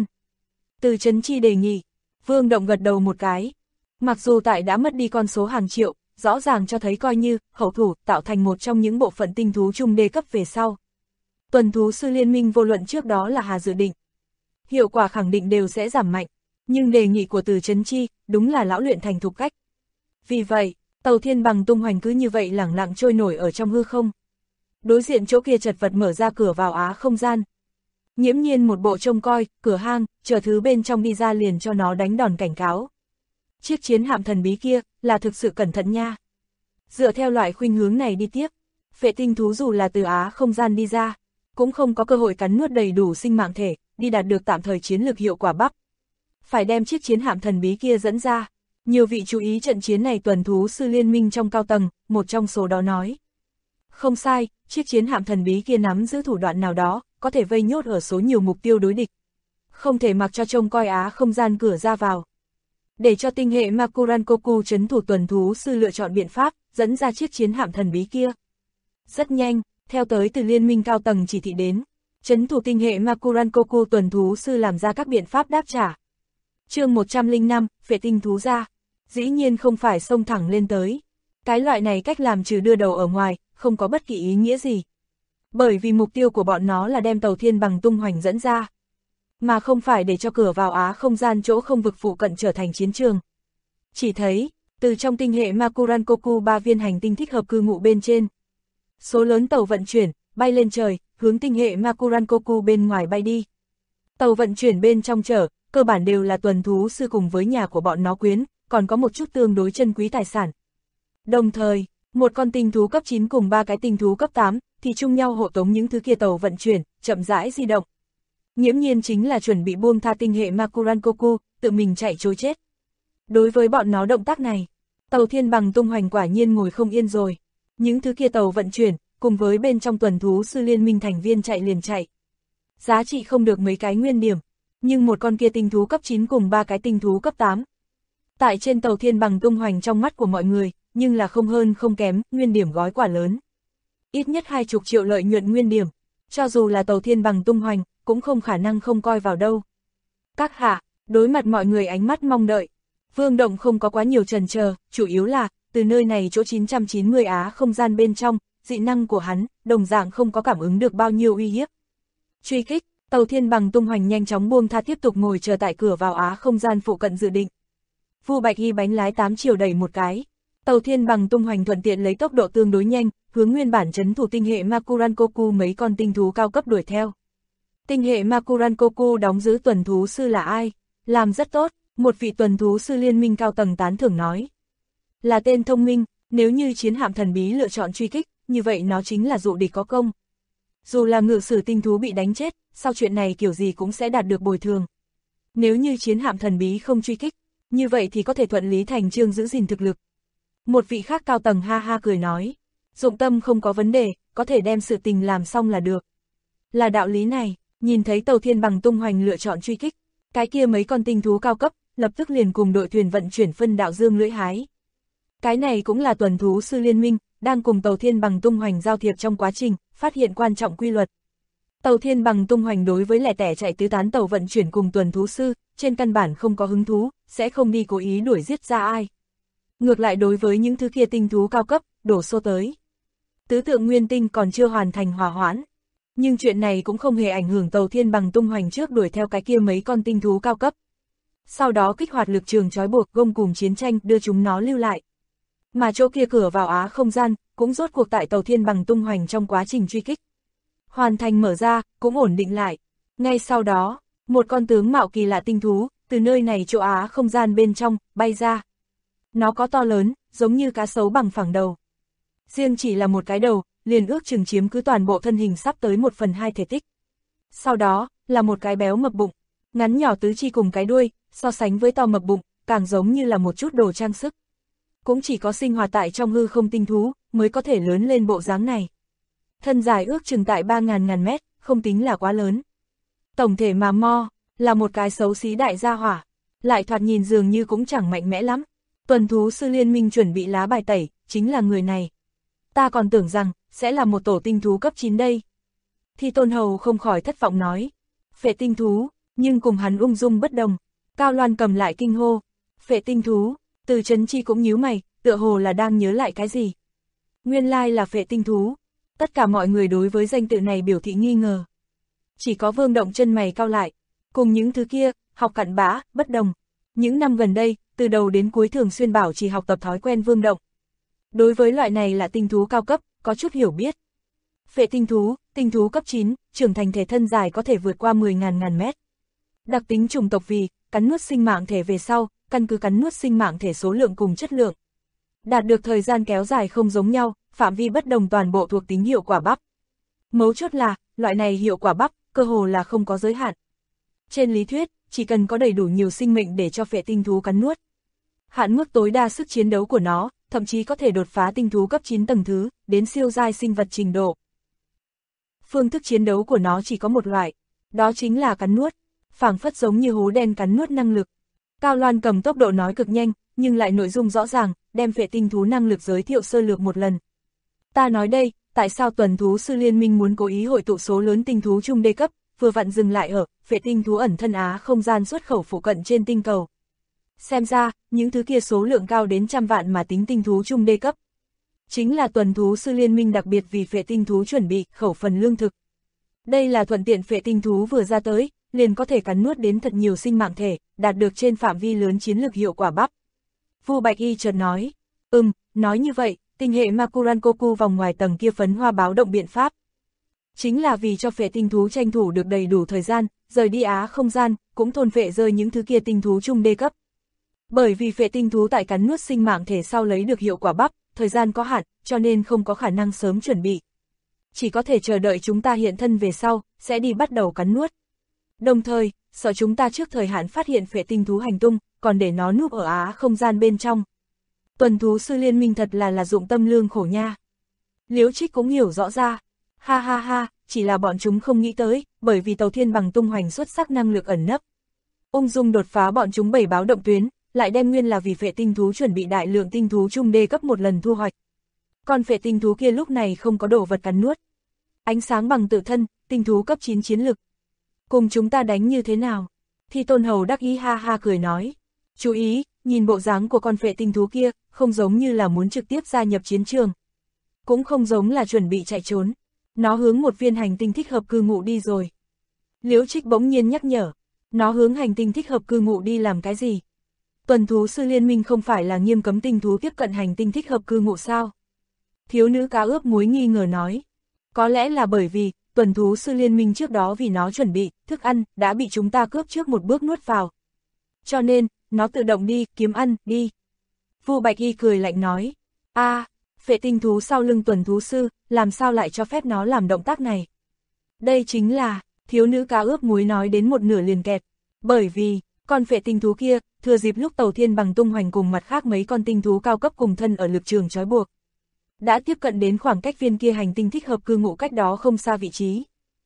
Từ Trấn Chi đề nghị, Vương Động gật đầu một cái. Mặc dù tại đã mất đi con số hàng triệu, rõ ràng cho thấy coi như hậu thủ tạo thành một trong những bộ phận tinh thú trung đê cấp về sau. Tuần thú sư liên minh vô luận trước đó là hà dự định, hiệu quả khẳng định đều sẽ giảm mạnh, nhưng đề nghị của Từ Trấn Chi đúng là lão luyện thành thục cách. Vì vậy, tàu thiên bằng tung hoành cứ như vậy lẳng lặng trôi nổi ở trong hư không. Đối diện chỗ kia chật vật mở ra cửa vào Á không gian. Nhiễm Nhiên một bộ trông coi, cửa hang, chờ thứ bên trong đi ra liền cho nó đánh đòn cảnh cáo. Chiếc chiến hạm thần bí kia, là thực sự cẩn thận nha. Dựa theo loại khuynh hướng này đi tiếp, phệ tinh thú dù là từ Á không gian đi ra, cũng không có cơ hội cắn nuốt đầy đủ sinh mạng thể, đi đạt được tạm thời chiến lược hiệu quả bắp. Phải đem chiếc chiến hạm thần bí kia dẫn ra. Nhiều vị chú ý trận chiến này tuần thú sư liên minh trong cao tầng, một trong số đó nói. Không sai, chiếc chiến hạm thần bí kia nắm giữ thủ đoạn nào đó, có thể vây nhốt ở số nhiều mục tiêu đối địch. Không thể mặc cho trông coi Á không gian cửa ra vào. Để cho tinh hệ Makurankoku trấn thủ tuần thú sư lựa chọn biện pháp, dẫn ra chiếc chiến hạm thần bí kia. Rất nhanh, theo tới từ liên minh cao tầng chỉ thị đến, trấn thủ tinh hệ Makurankoku tuần thú sư làm ra các biện pháp đáp trả. Chương 105, phệ tinh thú ra, dĩ nhiên không phải xông thẳng lên tới. Cái loại này cách làm trừ đưa đầu ở ngoài, không có bất kỳ ý nghĩa gì. Bởi vì mục tiêu của bọn nó là đem tàu thiên bằng tung hoành dẫn ra. mà không phải để cho cửa vào Á không gian chỗ không vực phụ cận trở thành chiến trường. Chỉ thấy, từ trong tinh hệ Makurankoku 3 viên hành tinh thích hợp cư ngụ bên trên. Số lớn tàu vận chuyển, bay lên trời, hướng tinh hệ Makurankoku bên ngoài bay đi. Tàu vận chuyển bên trong chở, cơ bản đều là tuần thú sư cùng với nhà của bọn nó quyến, còn có một chút tương đối chân quý tài sản. Đồng thời, một con tinh thú cấp 9 cùng 3 cái tinh thú cấp 8, thì chung nhau hộ tống những thứ kia tàu vận chuyển, chậm rãi di động. Nghiễm nhiên chính là chuẩn bị buông tha tinh hệ Makurankoku, tự mình chạy trối chết. Đối với bọn nó động tác này, tàu thiên bằng tung hoành quả nhiên ngồi không yên rồi. Những thứ kia tàu vận chuyển, cùng với bên trong tuần thú sư liên minh thành viên chạy liền chạy. Giá trị không được mấy cái nguyên điểm, nhưng một con kia tinh thú cấp 9 cùng 3 cái tinh thú cấp 8. Tại trên tàu thiên bằng tung hoành trong mắt của mọi người, nhưng là không hơn không kém, nguyên điểm gói quả lớn. Ít nhất 20 triệu lợi nhuận nguyên điểm, cho dù là tàu thiên bằng tung hoành, cũng không khả năng không coi vào đâu. Các hạ, đối mặt mọi người ánh mắt mong đợi, Vương Động không có quá nhiều chần chờ, chủ yếu là, từ nơi này chỗ 990 Á không gian bên trong, dị năng của hắn, đồng dạng không có cảm ứng được bao nhiêu uy hiếp. Truy kích, tàu thiên bằng tung hoành nhanh chóng buông tha tiếp tục ngồi chờ tại cửa vào Á không gian phụ cận dự định. Vu Bạch Y bánh lái 8 chiều đẩy một cái. Tàu thiên bằng tung hoành thuận tiện lấy tốc độ tương đối nhanh, hướng nguyên bản trấn thủ tinh hệ Makurankoku mấy con tinh thú cao cấp đuổi theo. Tinh hệ Makurankoku đóng giữ tuần thú sư là ai? Làm rất tốt, một vị tuần thú sư liên minh cao tầng tán thưởng nói. Là tên thông minh, nếu như chiến hạm thần bí lựa chọn truy kích, như vậy nó chính là dụ địch có công. Dù là ngự sử tinh thú bị đánh chết, sau chuyện này kiểu gì cũng sẽ đạt được bồi thường. Nếu như chiến hạm thần bí không truy kích, như vậy thì có thể thuận lý thành chương giữ gìn thực lực. Một vị khác cao tầng ha ha cười nói, dụng tâm không có vấn đề, có thể đem sự tình làm xong là được. Là đạo lý này, nhìn thấy tàu thiên bằng tung hoành lựa chọn truy kích, cái kia mấy con tinh thú cao cấp, lập tức liền cùng đội thuyền vận chuyển phân đạo dương lưỡi hái. Cái này cũng là tuần thú sư liên minh, đang cùng tàu thiên bằng tung hoành giao thiệp trong quá trình, phát hiện quan trọng quy luật. Tàu thiên bằng tung hoành đối với lẻ tẻ chạy tứ tán tàu vận chuyển cùng tuần thú sư, trên căn bản không có hứng thú, sẽ không đi cố ý đuổi giết ra ai. Ngược lại đối với những thứ kia tinh thú cao cấp, đổ xô tới. Tứ tượng nguyên tinh còn chưa hoàn thành hòa hoãn. Nhưng chuyện này cũng không hề ảnh hưởng tàu thiên bằng tung hoành trước đuổi theo cái kia mấy con tinh thú cao cấp. Sau đó kích hoạt lực trường trói buộc gông cùng chiến tranh đưa chúng nó lưu lại. Mà chỗ kia cửa vào Á không gian, cũng rốt cuộc tại tàu thiên bằng tung hoành trong quá trình truy kích. Hoàn thành mở ra, cũng ổn định lại. Ngay sau đó, một con tướng mạo kỳ lạ tinh thú, từ nơi này chỗ Á không gian bên trong, bay ra. Nó có to lớn, giống như cá sấu bằng phẳng đầu. Riêng chỉ là một cái đầu, liền ước chừng chiếm cứ toàn bộ thân hình sắp tới 1/2 thể tích. Sau đó, là một cái béo mập bụng, ngắn nhỏ tứ chi cùng cái đuôi, so sánh với to mập bụng, càng giống như là một chút đồ trang sức. Cũng chỉ có sinh hoạt tại trong hư không tinh thú, mới có thể lớn lên bộ dáng này. Thân dài ước chừng tại 3.000 mét, không tính là quá lớn. Tổng thể mà mo, là một cái xấu xí đại gia hỏa, lại thoạt nhìn dường như cũng chẳng mạnh mẽ lắm. Tuần thú sư liên minh chuẩn bị lá bài tẩy, chính là người này. Ta còn tưởng rằng, sẽ là một tổ tinh thú cấp 9 đây. Thì Tôn Hầu không khỏi thất vọng nói. Phệ tinh thú, nhưng cùng hắn ung dung bất đồng. Cao Loan cầm lại kinh hô. Phệ tinh thú, Từ Chấn Chi cũng nhíu mày, tựa hồ là đang nhớ lại cái gì. Nguyên lai là phệ tinh thú. Tất cả mọi người đối với danh tự này biểu thị nghi ngờ. Chỉ có Vương Động chân mày cau lại. Cùng những thứ kia, học cặn bã, bất đồng. Những năm gần đây, từ đầu đến cuối thường xuyên bảo trì học tập thói quen Vương Động. Đối với loại này là tinh thú cao cấp, có chút hiểu biết. Phệ tinh thú cấp 9, trưởng thành thể thân dài có thể vượt qua 10.000 mét. Đặc tính chủng tộc vì, cắn nuốt sinh mạng thể về sau, căn cứ cắn nuốt sinh mạng thể số lượng cùng chất lượng. Đạt được thời gian kéo dài không giống nhau, phạm vi bất đồng toàn bộ thuộc tính hiệu quả bắp. Mấu chốt là, loại này hiệu quả bắp, cơ hồ là không có giới hạn. Trên lý thuyết, chỉ cần có đầy đủ nhiều sinh mệnh để cho phệ tinh thú cắn nuốt. Hạn mức tối đa sức chiến đấu của nó, thậm chí có thể đột phá tinh thú cấp 9 tầng thứ, đến siêu giai sinh vật trình độ. Phương thức chiến đấu của nó chỉ có một loại, đó chính là cắn nuốt, phảng phất giống như hố đen cắn nuốt năng lực. Cao Loan cầm tốc độ nói cực nhanh, nhưng lại nội dung rõ ràng, đem phệ tinh thú năng lực giới thiệu sơ lược một lần. Ta nói đây, tại sao tuần thú sư liên minh muốn cố ý hội tụ số lớn tinh thú trung đê cấp, vừa vặn dừng lại ở phệ tinh thú ẩn thân Á không gian xuất khẩu phụ cận trên tinh cầu. Xem ra, những thứ kia số lượng cao đến trăm vạn mà tính tinh thú trung đê cấp. Chính là tuần thú sư liên minh đặc biệt vì phệ tinh thú chuẩn bị khẩu phần lương thực. Đây là thuận tiện phệ tinh thú vừa ra tới, liền có thể cắn nuốt đến thật nhiều sinh mạng thể, đạt được trên phạm vi lớn chiến lược hiệu quả bắp. Vu Bạch Y chợt nói, nói như vậy, tinh hệ Makurankoku vòng ngoài tầng kia phấn hoa báo động biện pháp. Chính là vì cho phệ tinh thú tranh thủ được đầy đủ thời gian, rời đi Á không gian, cũng thôn phệ rơi những thứ kia tinh thú trung đê cấp. Bởi vì phệ tinh thú tại cắn nuốt sinh mạng thể sau lấy được hiệu quả bắp, thời gian có hạn, cho nên không có khả năng sớm chuẩn bị. Chỉ có thể chờ đợi chúng ta hiện thân về sau, sẽ đi bắt đầu cắn nuốt. Đồng thời, sợ chúng ta trước thời hạn phát hiện phệ tinh thú hành tung, còn để nó núp ở Á không gian bên trong. Tuần thú sư liên minh thật là dụng tâm lương khổ nha. Liễu Trích cũng hiểu rõ ra. Ha ha ha, chỉ là bọn chúng không nghĩ tới, bởi vì tàu thiên bằng tung hoành xuất sắc năng lực ẩn nấp. Ung dung đột phá bọn chúng 7 báo động tuyến, lại đem nguyên là vì phệ tinh thú chuẩn bị đại lượng tinh thú trung đê cấp một lần thu hoạch. Còn phệ tinh thú kia lúc này không có đồ vật cắn nuốt. Ánh sáng bằng tự thân, tinh thú cấp 9 chiến lực. Cùng chúng ta đánh như thế nào? Thi Tôn Hầu đắc ý ha ha cười nói. Chú ý, nhìn bộ dáng của con phệ tinh thú kia, không giống như là muốn trực tiếp gia nhập chiến trường. Cũng không giống là chuẩn bị chạy trốn. Nó hướng một viên hành tinh thích hợp cư ngụ đi rồi. Liễu Trích bỗng nhiên nhắc nhở. Nó hướng hành tinh thích hợp cư ngụ đi làm cái gì? Tuần thú sư liên minh không phải là nghiêm cấm tinh thú tiếp cận hành tinh thích hợp cư ngụ sao? Thiếu nữ cá ướp muối nghi ngờ nói. Có lẽ là bởi vì, tuần thú sư liên minh trước đó vì nó chuẩn bị, thức ăn, đã bị chúng ta cướp trước một bước nuốt vào. Cho nên, nó tự động đi, kiếm ăn, đi. Vu Bạch Y cười lạnh nói. Phệ tinh thú sau lưng tuần thú sư, làm sao lại cho phép nó làm động tác này? Đây chính là, thiếu nữ cá ướp muối nói đến một nửa liền kẹt. Bởi vì, con phệ tinh thú kia, thừa dịp lúc tàu thiên bằng tung hoành cùng mặt khác mấy con tinh thú cao cấp cùng thân ở lực trường trói buộc. Đã tiếp cận đến khoảng cách viên kia hành tinh thích hợp cư ngụ cách đó không xa vị trí.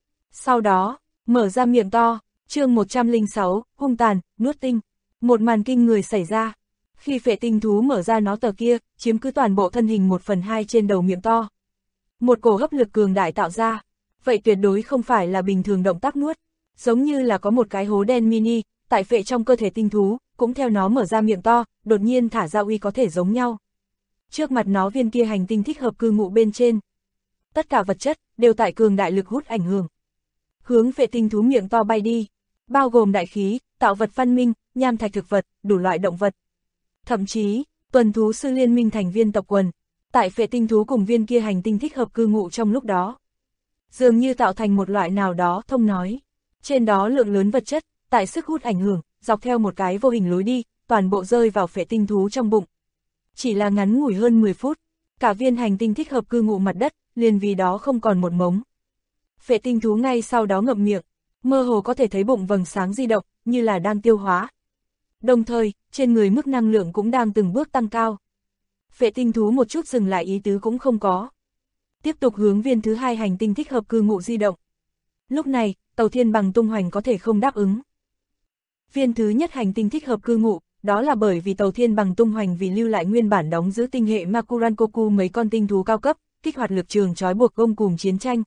Sau đó, mở ra miệng to, chương 106, hung tàn, nuốt tinh. Một màn kinh người xảy ra. Khi phệ tinh thú mở ra nó tờ kia, chiếm cứ toàn bộ thân hình 1/2 trên đầu miệng to. Một cổ hấp lực cường đại tạo ra. Vậy tuyệt đối không phải là bình thường động tác nuốt. Giống như là có một cái hố đen mini, tại phệ trong cơ thể tinh thú, cũng theo nó mở ra miệng to, đột nhiên thả ra uy có thể giống nhau. Trước mặt nó viên kia hành tinh thích hợp cư ngụ bên trên. Tất cả vật chất, đều tại cường đại lực hút ảnh hưởng. Hướng phệ tinh thú miệng to bay đi. Bao gồm đại khí, tạo vật văn minh, nham thạch thực vật, đủ loại động vật. Thậm chí, tuần thú sư liên minh thành viên tộc quần, tại phệ tinh thú cùng viên kia hành tinh thích hợp cư ngụ trong lúc đó. Dường như tạo thành một loại nào đó thông nói. Trên đó lượng lớn vật chất, tại sức hút ảnh hưởng, dọc theo một cái vô hình lối đi, toàn bộ rơi vào phệ tinh thú trong bụng. Chỉ là ngắn ngủi hơn 10 phút, cả viên hành tinh thích hợp cư ngụ mặt đất, liền vì đó không còn một mống. Phệ tinh thú ngay sau đó ngậm miệng, mơ hồ có thể thấy bụng vầng sáng di động, như là đang tiêu hóa. Đồng thời, trên người mức năng lượng cũng đang từng bước tăng cao. Phệ tinh thú một chút dừng lại ý tứ cũng không có. Tiếp tục hướng viên thứ hai hành tinh thích hợp cư ngụ di động. Lúc này, tàu thiên bằng tung hoành có thể không đáp ứng. Viên thứ nhất hành tinh thích hợp cư ngụ, đó là bởi vì tàu thiên bằng tung hoành vì lưu lại nguyên bản đóng giữ tinh hệ Makurankoku mấy con tinh thú cao cấp, kích hoạt lực trường trói buộc gông cùng chiến tranh.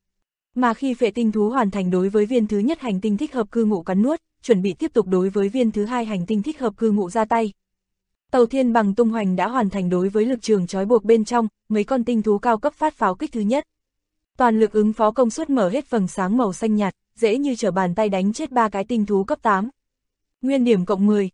Mà khi phệ tinh thú hoàn thành đối với viên thứ nhất hành tinh thích hợp cư ngụ cắn nuốt, chuẩn bị tiếp tục đối với viên thứ hai hành tinh thích hợp cư ngụ ra tay. Tàu thiên bằng tung hoành đã hoàn thành đối với lực trường trói buộc bên trong, mấy con tinh thú cao cấp phát pháo kích thứ nhất. Toàn lực ứng phó công suất mở hết vầng sáng màu xanh nhạt, dễ như trở bàn tay đánh chết 3 cái tinh thú cấp 8. Nguyên điểm cộng 10,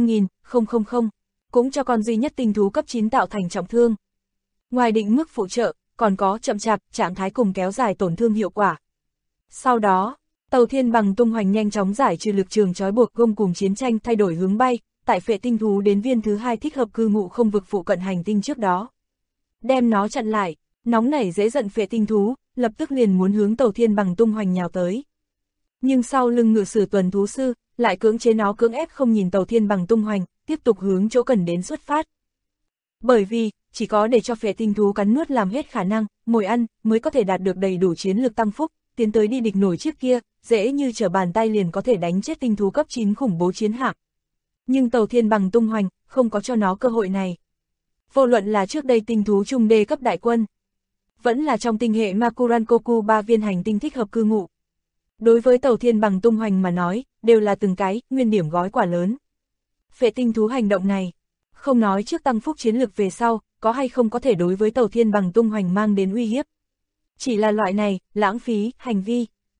5.000, cũng cho con duy nhất tinh thú cấp 9 tạo thành trọng thương. Ngoài định mức phụ trợ, còn có chậm chạp, trạng thái cùng kéo dài tổn thương hiệu quả. Sau đó, tàu thiên bằng tung hoành nhanh chóng giải trừ lực trường trói buộc gông cùng chiến tranh thay đổi hướng bay, tại phệ tinh thú đến viên thứ hai thích hợp cư ngụ không vực phụ cận hành tinh trước đó. Đem nó chặn lại, nóng nảy dễ giận phệ tinh thú, lập tức liền muốn hướng tàu thiên bằng tung hoành nhào tới. Nhưng sau lưng ngự sử tuần thú sư, lại cưỡng chế nó cưỡng ép không nhìn tàu thiên bằng tung hoành, tiếp tục hướng chỗ cần đến xuất phát. Bởi vì, chỉ có để cho phệ tinh thú cắn nuốt làm hết khả năng, mồi ăn, mới có thể đạt được đầy đủ chiến lược tăng phúc, tiến tới đi địch nổi chiếc kia, dễ như trở bàn tay liền có thể đánh chết tinh thú cấp 9 khủng bố chiến hạm. Nhưng tàu thiên bằng tung hoành, không có cho nó cơ hội này. Vô luận là trước đây tinh thú trung đê cấp đại quân, vẫn là trong tinh hệ Makurankoku 3 viên hành tinh thích hợp cư ngụ. Đối với tàu thiên bằng tung hoành mà nói, đều là từng cái, nguyên điểm gói quả lớn. Phệ tinh thú hành động này, không nói trước tăng phúc chiến lược về sau, có hay không có thể đối với tàu thiên bằng tung hoành mang đến uy hiếp. Chỉ là loại này, lãng phí, hành vi,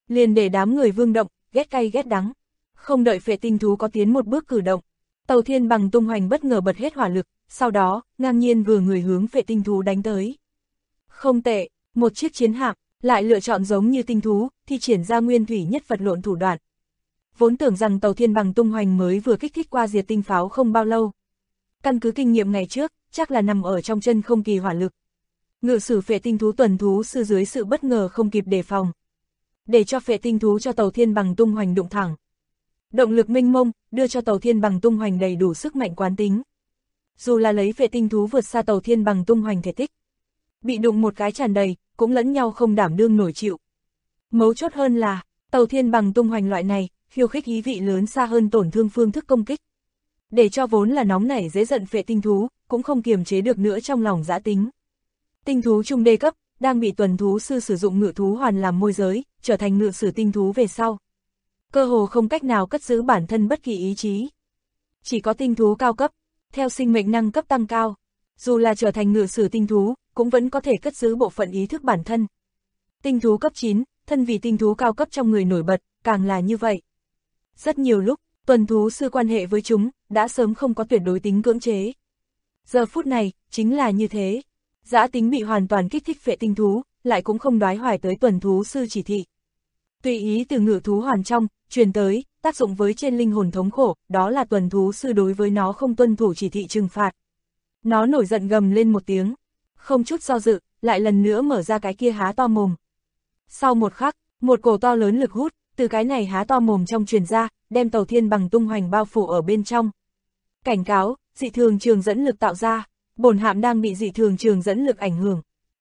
liền để đám người Vương động, ghét cay ghét đắng. Không đợi phệ tinh thú có tiến một bước cử động, Tàu Thiên Bằng tung hoành bất ngờ bật hết hỏa lực, sau đó, ngang nhiên vừa người hướng phệ tinh thú đánh tới. Không tệ, một chiếc chiến hạm, lại lựa chọn giống như tinh thú, thi triển ra nguyên thủy nhất vật lộn thủ đoạn. Vốn tưởng rằng Tàu Thiên Bằng tung hoành mới vừa kích thích qua diệt tinh pháo không bao lâu. Căn cứ kinh nghiệm ngày trước, chắc là nằm ở trong chân không kỳ hỏa lực. Ngự sử phệ tinh thú tuần thú sư dưới sự bất ngờ không kịp đề phòng. Để cho phệ tinh thú cho Tàu Thiên Bằng tung hoành đụng thẳng. Động lực mênh mông, đưa cho Tàu Thiên Bằng tung hoành đầy đủ sức mạnh quán tính. Dù là lấy phệ tinh thú vượt xa Tàu Thiên Bằng tung hoành thể tích, bị đụng một cái tràn đầy, cũng lẫn nhau không đảm đương nổi chịu. Mấu chốt hơn là, Tàu Thiên Bằng tung hoành loại này, khiêu khích ý vị lớn xa hơn tổn thương phương thức công kích. Để cho vốn là nóng nảy dễ giận phệ tinh thú, cũng không kiềm chế được nữa trong lòng dã tính. Tinh thú trung đê cấp, đang bị tuần thú sư sử dụng ngự thú hoàn làm môi giới, trở thành ngự sử tinh thú về sau. Cơ hồ không cách nào cất giữ bản thân bất kỳ ý chí. Chỉ có tinh thú cao cấp, theo sinh mệnh năng cấp tăng cao, dù là trở thành ngự sử tinh thú, cũng vẫn có thể cất giữ bộ phận ý thức bản thân. Tinh thú cấp 9, thân vì tinh thú cao cấp trong người nổi bật, càng là như vậy. Rất nhiều lúc, tuần thú sư quan hệ với chúng, đã sớm không có tuyệt đối tính cưỡng chế. Giờ phút này, chính là như thế. Dã tính bị hoàn toàn kích thích phệ tinh thú, lại cũng không đoái hoài tới tuần thú sư chỉ thị. Tùy ý từ ngự thú hoàn trong, truyền tới, tác dụng với trên linh hồn thống khổ, đó là tuần thú sư đối với nó không tuân thủ chỉ thị trừng phạt. Nó nổi giận gầm lên một tiếng, không chút do dự, lại lần nữa mở ra cái kia há to mồm. Sau một khắc, một cổ to lớn lực hút, từ cái này há to mồm trong truyền ra, đem Tàu Thiên Bằng tung hoành bao phủ ở bên trong. Cảnh cáo, dị thường trường dẫn lực tạo ra, bổn hạm đang bị dị thường trường dẫn lực ảnh hưởng.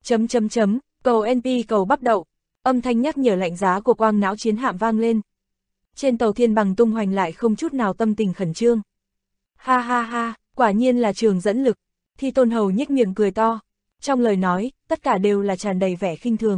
Cầu NP cầu bắp đậu, âm thanh nhắc nhở lạnh giá của quang não chiến hạm vang lên. Trên Tàu Thiên Bằng tung hoành lại không chút nào tâm tình khẩn trương. Ha ha ha, quả nhiên là trường dẫn lực, Thi Tôn Hầu nhếch miệng cười to. Trong lời nói, tất cả đều là tràn đầy vẻ khinh thường.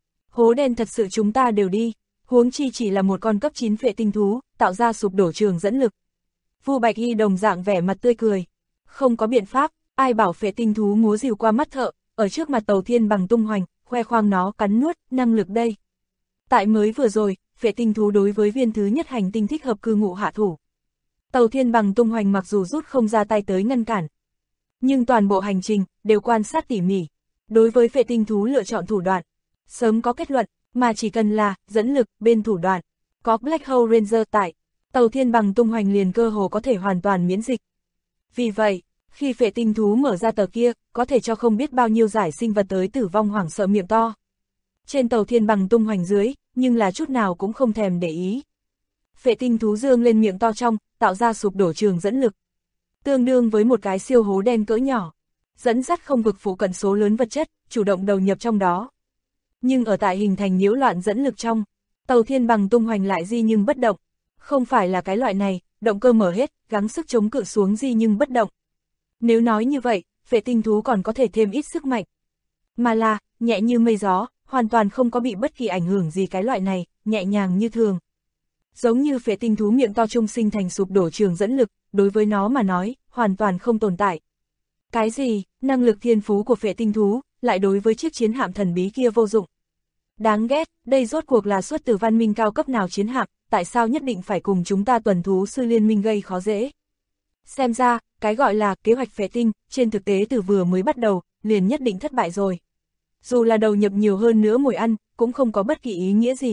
Hố đen thật sự chúng ta đều đi, huống chi chỉ là một con cấp 9 phệ tinh thú, tạo ra sụp đổ trường dẫn lực. Vu Bạch Y đồng dạng vẻ mặt tươi cười. Không có biện pháp, ai bảo phệ tinh thú múa rìu qua mắt thợ, ở trước mặt Tàu Thiên Bằng tung hoành, khoe khoang nó cắn nuốt, năng lực đây. Tại mới vừa rồi, phệ tinh thú đối với viên thứ nhất hành tinh thích hợp cư ngụ hạ thủ. Tàu Thiên Bằng tung hoành mặc dù rút không ra tay tới ngăn cản, nhưng toàn bộ hành trình, đều quan sát tỉ mỉ. Đối với phệ tinh thú lựa chọn thủ đoạn, sớm có kết luận, mà chỉ cần là, dẫn lực, bên thủ đoạn, có Black Hole Ranger tại, Tàu Thiên Bằng tung hoành liền cơ hồ có thể hoàn toàn miễn dịch. Vì vậy, khi phệ tinh thú mở ra tờ kia, có thể cho không biết bao nhiêu giải sinh vật tới tử vong hoảng sợ miệng to. Trên Tàu Thiên Bằng tung hoành dưới, nhưng là chút nào cũng không thèm để ý. Phệ tinh thú dương lên miệng to trong, tạo ra sụp đổ trường dẫn lực. Tương đương với một cái siêu hố đen cỡ nhỏ, dẫn dắt không vực phụ cận số lớn vật chất, chủ động đầu nhập trong đó. Nhưng ở tại hình thành nhiễu loạn dẫn lực trong, Tàu Thiên Bằng tung hoành lại di nhưng bất động. Không phải là cái loại này, động cơ mở hết, gắng sức chống cự xuống di nhưng bất động. Nếu nói như vậy, phệ tinh thú còn có thể thêm ít sức mạnh. Mà là, nhẹ như mây gió, hoàn toàn không có bị bất kỳ ảnh hưởng gì cái loại này, nhẹ nhàng như thường. Giống như phệ tinh thú miệng to trung sinh thành sụp đổ trường dẫn lực, đối với nó mà nói, hoàn toàn không tồn tại. Cái gì, năng lực thiên phú của phệ tinh thú, lại đối với chiếc chiến hạm thần bí kia vô dụng. Đáng ghét, đây rốt cuộc là xuất từ văn minh cao cấp nào chiến hạm, tại sao nhất định phải cùng chúng ta tuần thú sư liên minh gây khó dễ. Xem ra, cái gọi là kế hoạch phệ tinh, trên thực tế từ vừa mới bắt đầu, liền nhất định thất bại rồi. Dù là đầu nhập nhiều hơn nữa mồi ăn, cũng không có bất kỳ ý nghĩa gì.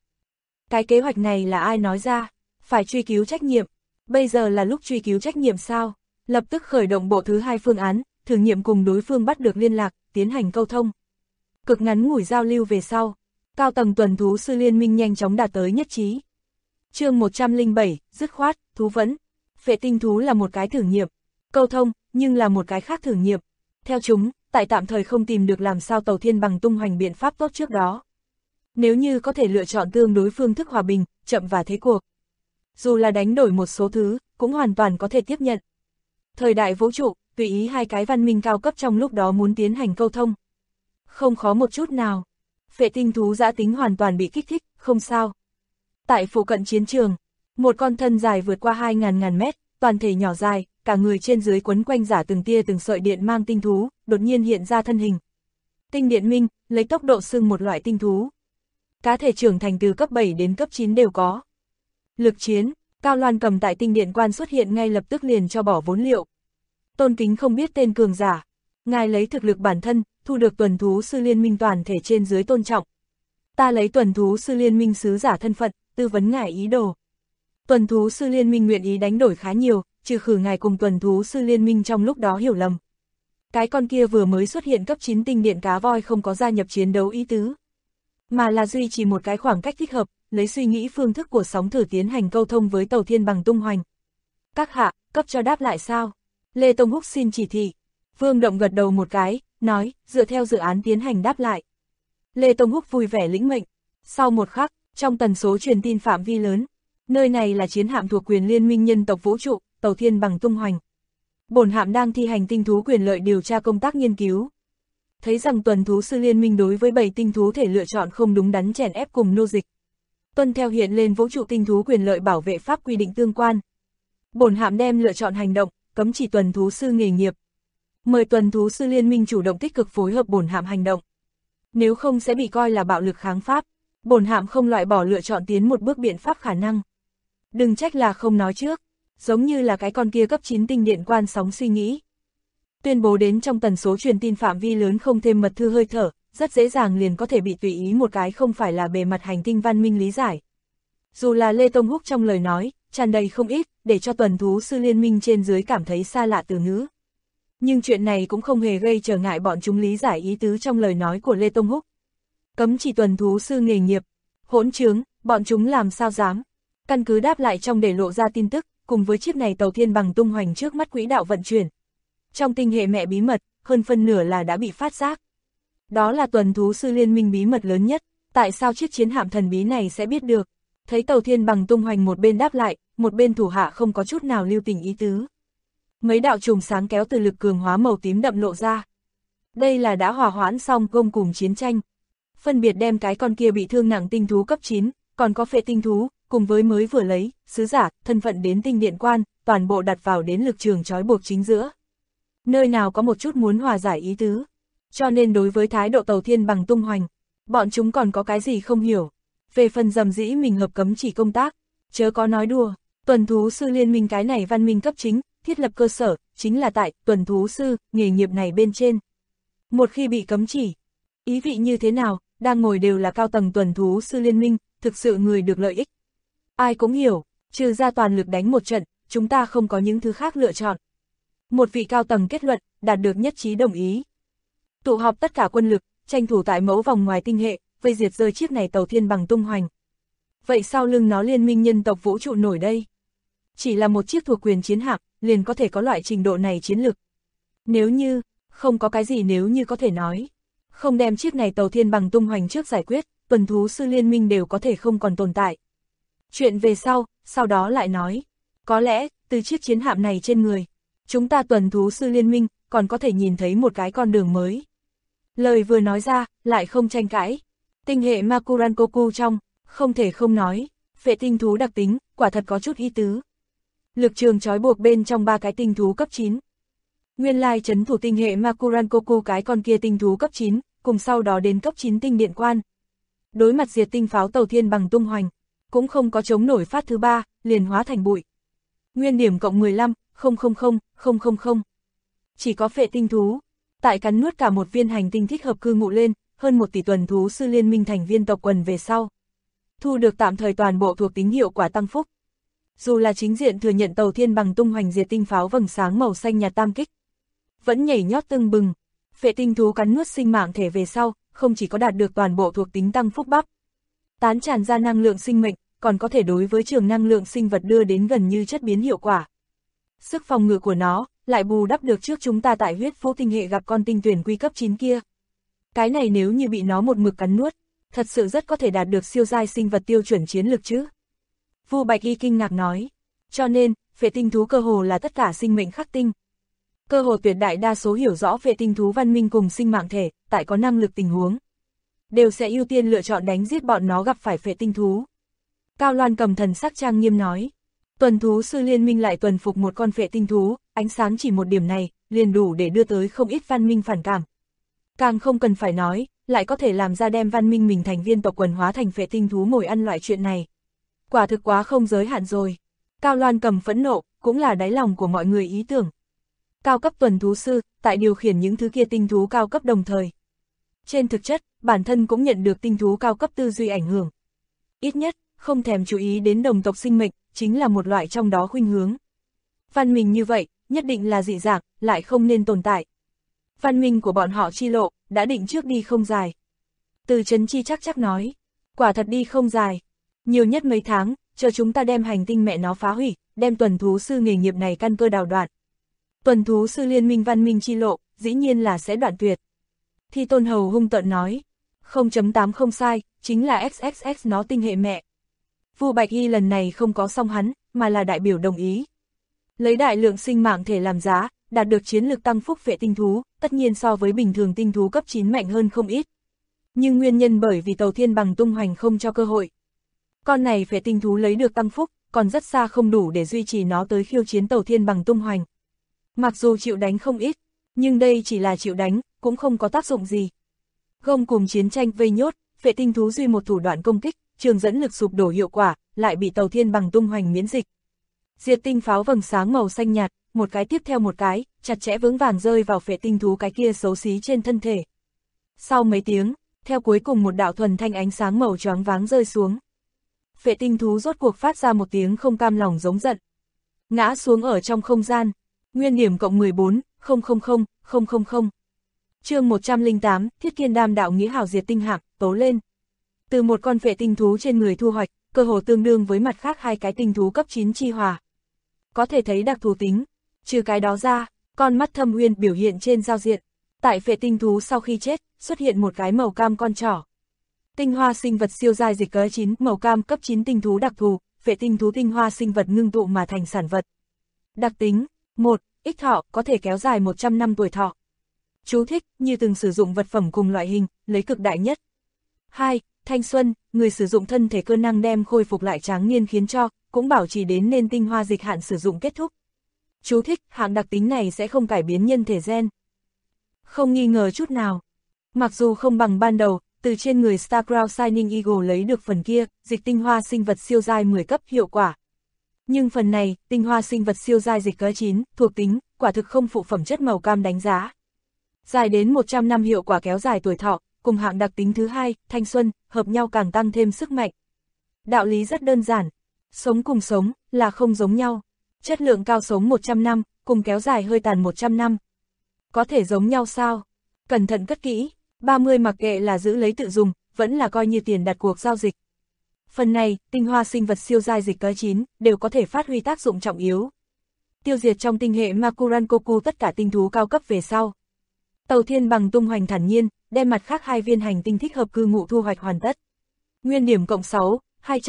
Cái kế hoạch này là ai nói ra? Phải truy cứu trách nhiệm. Bây giờ là lúc truy cứu trách nhiệm sao? Lập tức khởi động bộ thứ 2 phương án, thử nghiệm cùng đối phương bắt được liên lạc, tiến hành câu thông. Cực ngắn ngủi giao lưu về sau, cao tầng tuần thú sư liên minh nhanh chóng đạt tới nhất trí. Chương 107, dứt khoát, thú vấn. Phệ tinh thú là một cái thử nghiệm, câu thông, nhưng là một cái khác thử nghiệm. Theo chúng, tại tạm thời không tìm được làm sao Tàu Thiên Bằng tung hoành biện pháp tốt trước đó. Nếu như có thể lựa chọn tương đối phương thức hòa bình, chậm và thế cuộc. Dù là đánh đổi một số thứ, cũng hoàn toàn có thể tiếp nhận. Thời đại vũ trụ, tùy ý hai cái văn minh cao cấp trong lúc đó muốn tiến hành câu thông. Không khó một chút nào. Phệ tinh thú dã tính hoàn toàn bị kích thích, không sao. Tại phụ cận chiến trường, một con thân dài vượt qua 2.000 mét, toàn thể nhỏ dài, cả người trên dưới quấn quanh giả từng tia từng sợi điện mang tinh thú, đột nhiên hiện ra thân hình. Tinh điện minh, lấy tốc độ xưng một loại tinh thú. Cá thể trưởng thành từ cấp 7 đến cấp 9 đều có. Lực chiến, Cao Loan Cầm tại tinh điện quan xuất hiện ngay lập tức liền cho bỏ vốn liệu. Tôn kính không biết tên cường giả, ngài lấy thực lực bản thân, thu được tuần thú sư liên minh toàn thể trên dưới tôn trọng. Ta lấy tuần thú sư liên minh sứ giả thân phận, tư vấn ngài ý đồ. Tuần thú sư liên minh nguyện ý đánh đổi khá nhiều, trừ khử ngài cùng tuần thú sư liên minh trong lúc đó hiểu lầm. Cái con kia vừa mới xuất hiện cấp 9 tinh điện cá voi không có gia nhập chiến đấu ý tứ, mà là duy trì một cái khoảng cách thích hợp, lấy suy nghĩ phương thức của sóng thử tiến hành câu thông với Tàu Thiên Bằng tung hoành. Các hạ, cấp cho đáp lại sao? Lê Tông Húc xin chỉ thị. Vương Động gật đầu một cái, nói, dựa theo dự án tiến hành đáp lại. Lê Tông Húc vui vẻ lĩnh mệnh. Sau một khắc, trong tần số truyền tin phạm vi lớn, nơi này là chiến hạm thuộc quyền Liên minh nhân tộc vũ trụ, Tàu Thiên Bằng tung hoành. Bổn hạm đang thi hành tinh thú quyền lợi điều tra công tác nghiên cứu. Thấy rằng tuần thú sư liên minh đối với 7 tinh thú thể lựa chọn không đúng đắn chèn ép cùng nô dịch. Tuân theo hiện lên vũ trụ tinh thú quyền lợi bảo vệ pháp quy định tương quan. Bổn hạm đem lựa chọn hành động, cấm chỉ tuần thú sư nghề nghiệp. Mời tuần thú sư liên minh chủ động tích cực phối hợp bổn hạm hành động. Nếu không sẽ bị coi là bạo lực kháng pháp. Bổn hạm không loại bỏ lựa chọn tiến một bước biện pháp khả năng. Đừng trách là không nói trước, giống như là cái con kia cấp 9 tinh điện quan sóng suy nghĩ. Tuyên bố đến trong tần số truyền tin phạm vi lớn không thêm mật thư hơi thở, rất dễ dàng liền có thể bị tùy ý một cái không phải là bề mặt hành tinh văn minh lý giải. Dù là Lê Tông Húc trong lời nói, tràn đầy không ít, để cho tuần thú sư liên minh trên dưới cảm thấy xa lạ từ ngữ. Nhưng chuyện này cũng không hề gây trở ngại bọn chúng lý giải ý tứ trong lời nói của Lê Tông Húc. Cấm chỉ tuần thú sư nghề nghiệp, hỗn trướng, bọn chúng làm sao dám. Căn cứ đáp lại trong để lộ ra tin tức, cùng với chiếc này Tàu Thiên Bằng tung hoành trước mắt quỹ đạo vận chuyển. Trong tinh hệ mẹ bí mật, hơn phân nửa là đã bị phát giác. Đó là tuần thú sư liên minh bí mật lớn nhất, tại sao chiếc chiến hạm thần bí này sẽ biết được. Thấy Tàu Thiên Bằng tung hoành một bên đáp lại, một bên thủ hạ không có chút nào lưu tình ý tứ. Mấy đạo chùm sáng kéo từ lực cường hóa màu tím đậm lộ ra. Đây là đã hòa hoãn xong gông cùng chiến tranh. Phân biệt đem cái con kia bị thương nặng tinh thú cấp 9, còn có phệ tinh thú, cùng với mới vừa lấy, sứ giả, thân phận đến tinh điện quan, toàn bộ đặt vào đến lực trường trói buộc chính giữa. Nơi nào có một chút muốn hòa giải ý tứ. Cho nên đối với thái độ Tàu Thiên Bằng tung hoành, bọn chúng còn có cái gì không hiểu. Về phần dầm dĩ mình hợp cấm chỉ công tác, chớ có nói đùa, tuần thú sư liên minh cái này văn minh cấp chính, thiết lập cơ sở, chính là tại tuần thú sư, nghề nghiệp này bên trên. Một khi bị cấm chỉ, ý vị như thế nào, đang ngồi đều là cao tầng tuần thú sư liên minh, thực sự người được lợi ích. Ai cũng hiểu, trừ ra toàn lực đánh một trận, chúng ta không có những thứ khác lựa chọn. Một vị cao tầng kết luận, đạt được nhất trí đồng ý. Tụ họp tất cả quân lực, tranh thủ tại mẫu vòng ngoài tinh hệ, vây diệt rơi chiếc này Tàu Thiên Bằng tung hoành. Vậy sau lưng nó liên minh nhân tộc vũ trụ nổi đây? Chỉ là một chiếc thuộc quyền chiến hạm, liền có thể có loại trình độ này chiến lực. Nếu như, không có cái gì nếu như có thể nói. Không đem chiếc này Tàu Thiên Bằng tung hoành trước giải quyết, tuần thú sư liên minh đều có thể không còn tồn tại. Chuyện về sau đó lại nói. Có lẽ, từ chiếc chiến hạm này trên người, chúng ta tuần thú sư liên minh, còn có thể nhìn thấy một cái con đường mới. Lời vừa nói ra, lại không tranh cãi. Tinh hệ Makurankoku trong, không thể không nói, phệ tinh thú đặc tính, quả thật có chút ý tứ. Lực trường trói buộc bên trong 3 cái tinh thú cấp 9. Nguyên lai trấn thủ tinh hệ Makurankoku cái con kia tinh thú cấp 9, cùng sau đó đến cấp 9 tinh điện quan. Đối mặt diệt tinh pháo Tàu Thiên Bằng tung hoành, cũng không có chống nổi phát thứ 3, liền hóa thành bụi. Nguyên điểm cộng 15, 000. Chỉ có phệ tinh thú, tại cắn nuốt cả một viên hành tinh thích hợp cư ngụ lên, hơn 1 tỷ tuần thú sư liên minh thành viên tộc quần về sau. Thu được tạm thời toàn bộ thuộc tính hiệu quả tăng phúc. Dù là chính diện thừa nhận Tàu Thiên Bằng tung hoành diệt tinh pháo vầng sáng màu xanh nhạt tam kích, vẫn nhảy nhót tưng bừng. Phệ tinh thú cắn nuốt sinh mạng thể về sau, không chỉ có đạt được toàn bộ thuộc tính tăng phúc bắp, tán tràn ra năng lượng sinh mệnh, còn có thể đối với trường năng lượng sinh vật đưa đến gần như chất biến hiệu quả. Sức phòng ngự của nó, lại bù đắp được trước chúng ta tại huyết phố tinh hệ gặp con tinh tuyển quy cấp 9 kia. Cái này nếu như bị nó một mực cắn nuốt, thật sự rất có thể đạt được siêu giai sinh vật tiêu chuẩn chiến lược chứ. Vu Bạch Y kinh ngạc nói, cho nên, phệ tinh thú cơ hồ là tất cả sinh mệnh khắc tinh. Cơ hồ tuyệt đại đa số hiểu rõ phệ tinh thú văn minh cùng sinh mạng thể, tại có năng lực tình huống, đều sẽ ưu tiên lựa chọn đánh giết bọn nó gặp phải phệ tinh thú. Cao Loan Cầm thần sắc trang nghiêm nói, tuần thú sư liên minh lại tuần phục một con phệ tinh thú, ánh sáng chỉ một điểm này, liền đủ để đưa tới không ít văn minh phản cảm. Càng không cần phải nói, lại có thể làm ra đem văn minh mình thành viên tộc quần hóa thành phệ tinh thú mồi ăn loại chuyện này. Quả thực quá không giới hạn rồi. Cao Loan Cầm phẫn nộ, cũng là đáy lòng của mọi người ý tưởng. Cao cấp tuần thú sư, tại điều khiển những thứ kia tinh thú cao cấp đồng thời. Trên thực chất, bản thân cũng nhận được tinh thú cao cấp tư duy ảnh hưởng. Ít nhất, không thèm chú ý đến đồng tộc sinh mệnh, chính là một loại trong đó khuynh hướng. Văn minh như vậy, nhất định là dị dạng, lại không nên tồn tại. Văn minh của bọn họ chi lộ, đã định trước đi không dài. Từ Chấn Chi chắc nói, quả thật đi không dài. Nhiều nhất mấy tháng, chờ chúng ta đem hành tinh mẹ nó phá hủy, đem tuần thú sư nghề nghiệp này căn cơ đào đoạn. Tuần thú sư liên minh văn minh chi lộ, dĩ nhiên là sẽ đoạn tuyệt. Thi Tôn Hầu hung tợn nói, 0.8 không sai, chính là XXX nó tinh hệ mẹ. Vu Bạch Y lần này không có song hắn, mà là đại biểu đồng ý. Lấy đại lượng sinh mạng thể làm giá, đạt được chiến lược tăng phúc phệ tinh thú, tất nhiên so với bình thường tinh thú cấp 9 mạnh hơn không ít. Nhưng nguyên nhân bởi vì Tàu Thiên Bằng tung hoành không cho cơ hội. Con này phệ tinh thú lấy được tăng phúc, còn rất xa không đủ để duy trì nó tới khiêu chiến Tàu Thiên Bằng tung hoành. Mặc dù chịu đánh không ít, nhưng đây chỉ là chịu đánh, cũng không có tác dụng gì. Gông cùng chiến tranh vây nhốt, phệ tinh thú duy một thủ đoạn công kích, trường dẫn lực sụp đổ hiệu quả, lại bị Tàu Thiên Bằng tung hoành miễn dịch. Diệt tinh pháo vầng sáng màu xanh nhạt, một cái tiếp theo một cái, chặt chẽ vững vàng rơi vào phệ tinh thú cái kia xấu xí trên thân thể. Sau mấy tiếng, theo cuối cùng một đạo thuần thanh ánh sáng màu choáng váng rơi xuống. Phệ tinh thú rốt cuộc phát ra một tiếng không cam lòng giống giận. Ngã xuống ở trong không gian. Nguyên điểm cộng 14, 000, 000. Chương 108, Thiết Kiên Đam đạo nghĩa hào diệt tinh hạm, tố lên. Từ một con phệ tinh thú trên người thu hoạch, cơ hồ tương đương với mặt khác hai cái tinh thú cấp 9 chi hòa. Có thể thấy đặc thù tính. Trừ cái đó ra, con mắt thâm uyên biểu hiện trên giao diện. Tại phệ tinh thú sau khi chết, xuất hiện một cái màu cam con trỏ. Tinh hoa sinh vật siêu giai dịch cỡ 9, màu cam cấp 9 tinh thú đặc thù, phệ tinh thú tinh hoa sinh vật ngưng tụ mà thành sản vật. Đặc tính 1. Ích thọ, có thể kéo dài 100 năm tuổi thọ. Chú thích, như từng sử dụng vật phẩm cùng loại hình, lấy cực đại nhất. 2. Thanh xuân, người sử dụng thân thể cơ năng đem khôi phục lại tráng niên khiến cho, cũng bảo trì đến nên tinh hoa dịch hạn sử dụng kết thúc. Chú thích, hạng đặc tính này sẽ không cải biến nhân thể gen. Không nghi ngờ chút nào. Mặc dù không bằng ban đầu, từ trên người Starcrow Shining Eagle lấy được phần kia, dịch tinh hoa sinh vật siêu giai 10 cấp hiệu quả. Nhưng phần này, tinh hoa sinh vật siêu giai dịch cỡ 9, thuộc tính, quả thực không phụ phẩm chất màu cam đánh giá. Dài đến 100 năm hiệu quả kéo dài tuổi thọ, cùng hạng đặc tính thứ hai, thanh xuân, hợp nhau càng tăng thêm sức mạnh. Đạo lý rất đơn giản, sống cùng sống, là không giống nhau. Chất lượng cao sống 100 năm, cùng kéo dài hơi tàn 100 năm. Có thể giống nhau sao? Cẩn thận cất kỹ, 30 mặc kệ là giữ lấy tự dùng, vẫn là coi như tiền đặt cuộc giao dịch. Phần này, tinh hoa sinh vật siêu giai dịch cỡ 9, đều có thể phát huy tác dụng trọng yếu. Tiêu diệt trong tinh hệ Makurankoku tất cả tinh thú cao cấp về sau. Tàu Thiên Bằng tung hoành thản nhiên, đem mặt khác hai viên hành tinh thích hợp cư ngụ thu hoạch hoàn tất. Nguyên điểm cộng 6,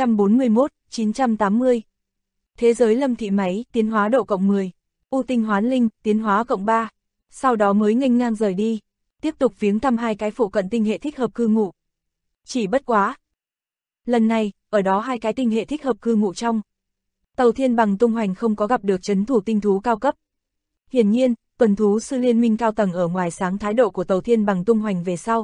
241, 980. Thế giới lâm thị máy, tiến hóa độ cộng 10. U tinh hoán linh, tiến hóa cộng 3. Sau đó mới nghênh ngang rời đi. Tiếp tục viếng thăm hai cái phụ cận tinh hệ thích hợp cư ngụ. Chỉ bất quá. Lần này, ở đó hai cái tinh hệ thích hợp cư ngụ trong. Tàu Thiên Bằng tung hoành không có gặp được trấn thủ tinh thú cao cấp. Hiển nhiên, tuần thú sư liên minh cao tầng ở ngoài sáng thái độ của Tàu Thiên Bằng tung hoành về sau.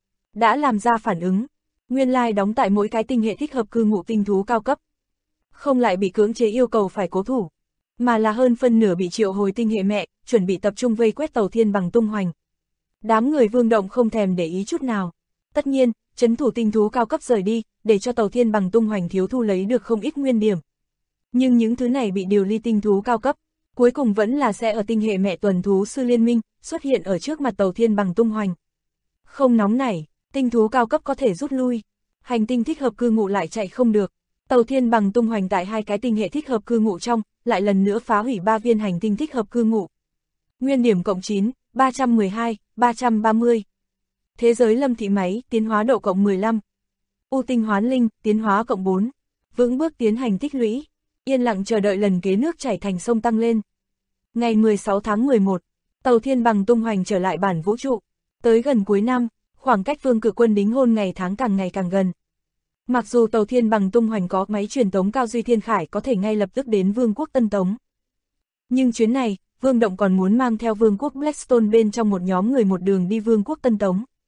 Đã làm ra phản ứng. Nguyên lai đóng tại mỗi cái tinh hệ thích hợp cư ngụ tinh thú cao cấp. Không lại bị cưỡng chế yêu cầu phải cố thủ. Mà là hơn phân nửa bị triệu hồi tinh hệ mẹ, chuẩn bị tập trung vây quét Tàu Thiên Bằng tung hoành. Đám người Vương Động không thèm để ý chút nào. Tất nhiên, trấn thủ tinh thú cao cấp rời đi, để cho Tàu Thiên Bằng tung hoành thiếu thu lấy được không ít nguyên điểm. Nhưng những thứ này bị điều ly tinh thú cao cấp, cuối cùng vẫn là sẽ ở tinh hệ mẹ tuần thú sư liên minh, xuất hiện ở trước mặt Tàu Thiên Bằng tung hoành. Không nóng nảy, tinh thú cao cấp có thể rút lui. Hành tinh thích hợp cư ngụ lại chạy không được. Tàu Thiên Bằng tung hoành tại hai cái tinh hệ thích hợp cư ngụ trong, lại lần nữa phá hủy 3 viên hành tinh thích hợp cư ngụ. Nguyên điểm cộng 9, 312, 330. Thế giới lâm thị máy, tiến hóa độ cộng 15. U tinh hoán linh, tiến hóa cộng 4. Vững bước tiến hành tích lũy. Yên lặng chờ đợi lần kế nước chảy thành sông tăng lên. Ngày 16 tháng 11, Tàu Thiên Bằng tung hoành trở lại bản vũ trụ. Tới gần cuối năm, khoảng cách Vương Cự Quân đính hôn ngày càng gần. Mặc dù Tàu Thiên Bằng tung hoành có máy truyền tống cao duy thiên khải có thể ngay lập tức đến Vương quốc Tân Tống. Nhưng chuyến này, Vương Động còn muốn mang theo Vương quốc Blackstone bên trong một nhóm người một đường đi Vương quốc Tân Tống.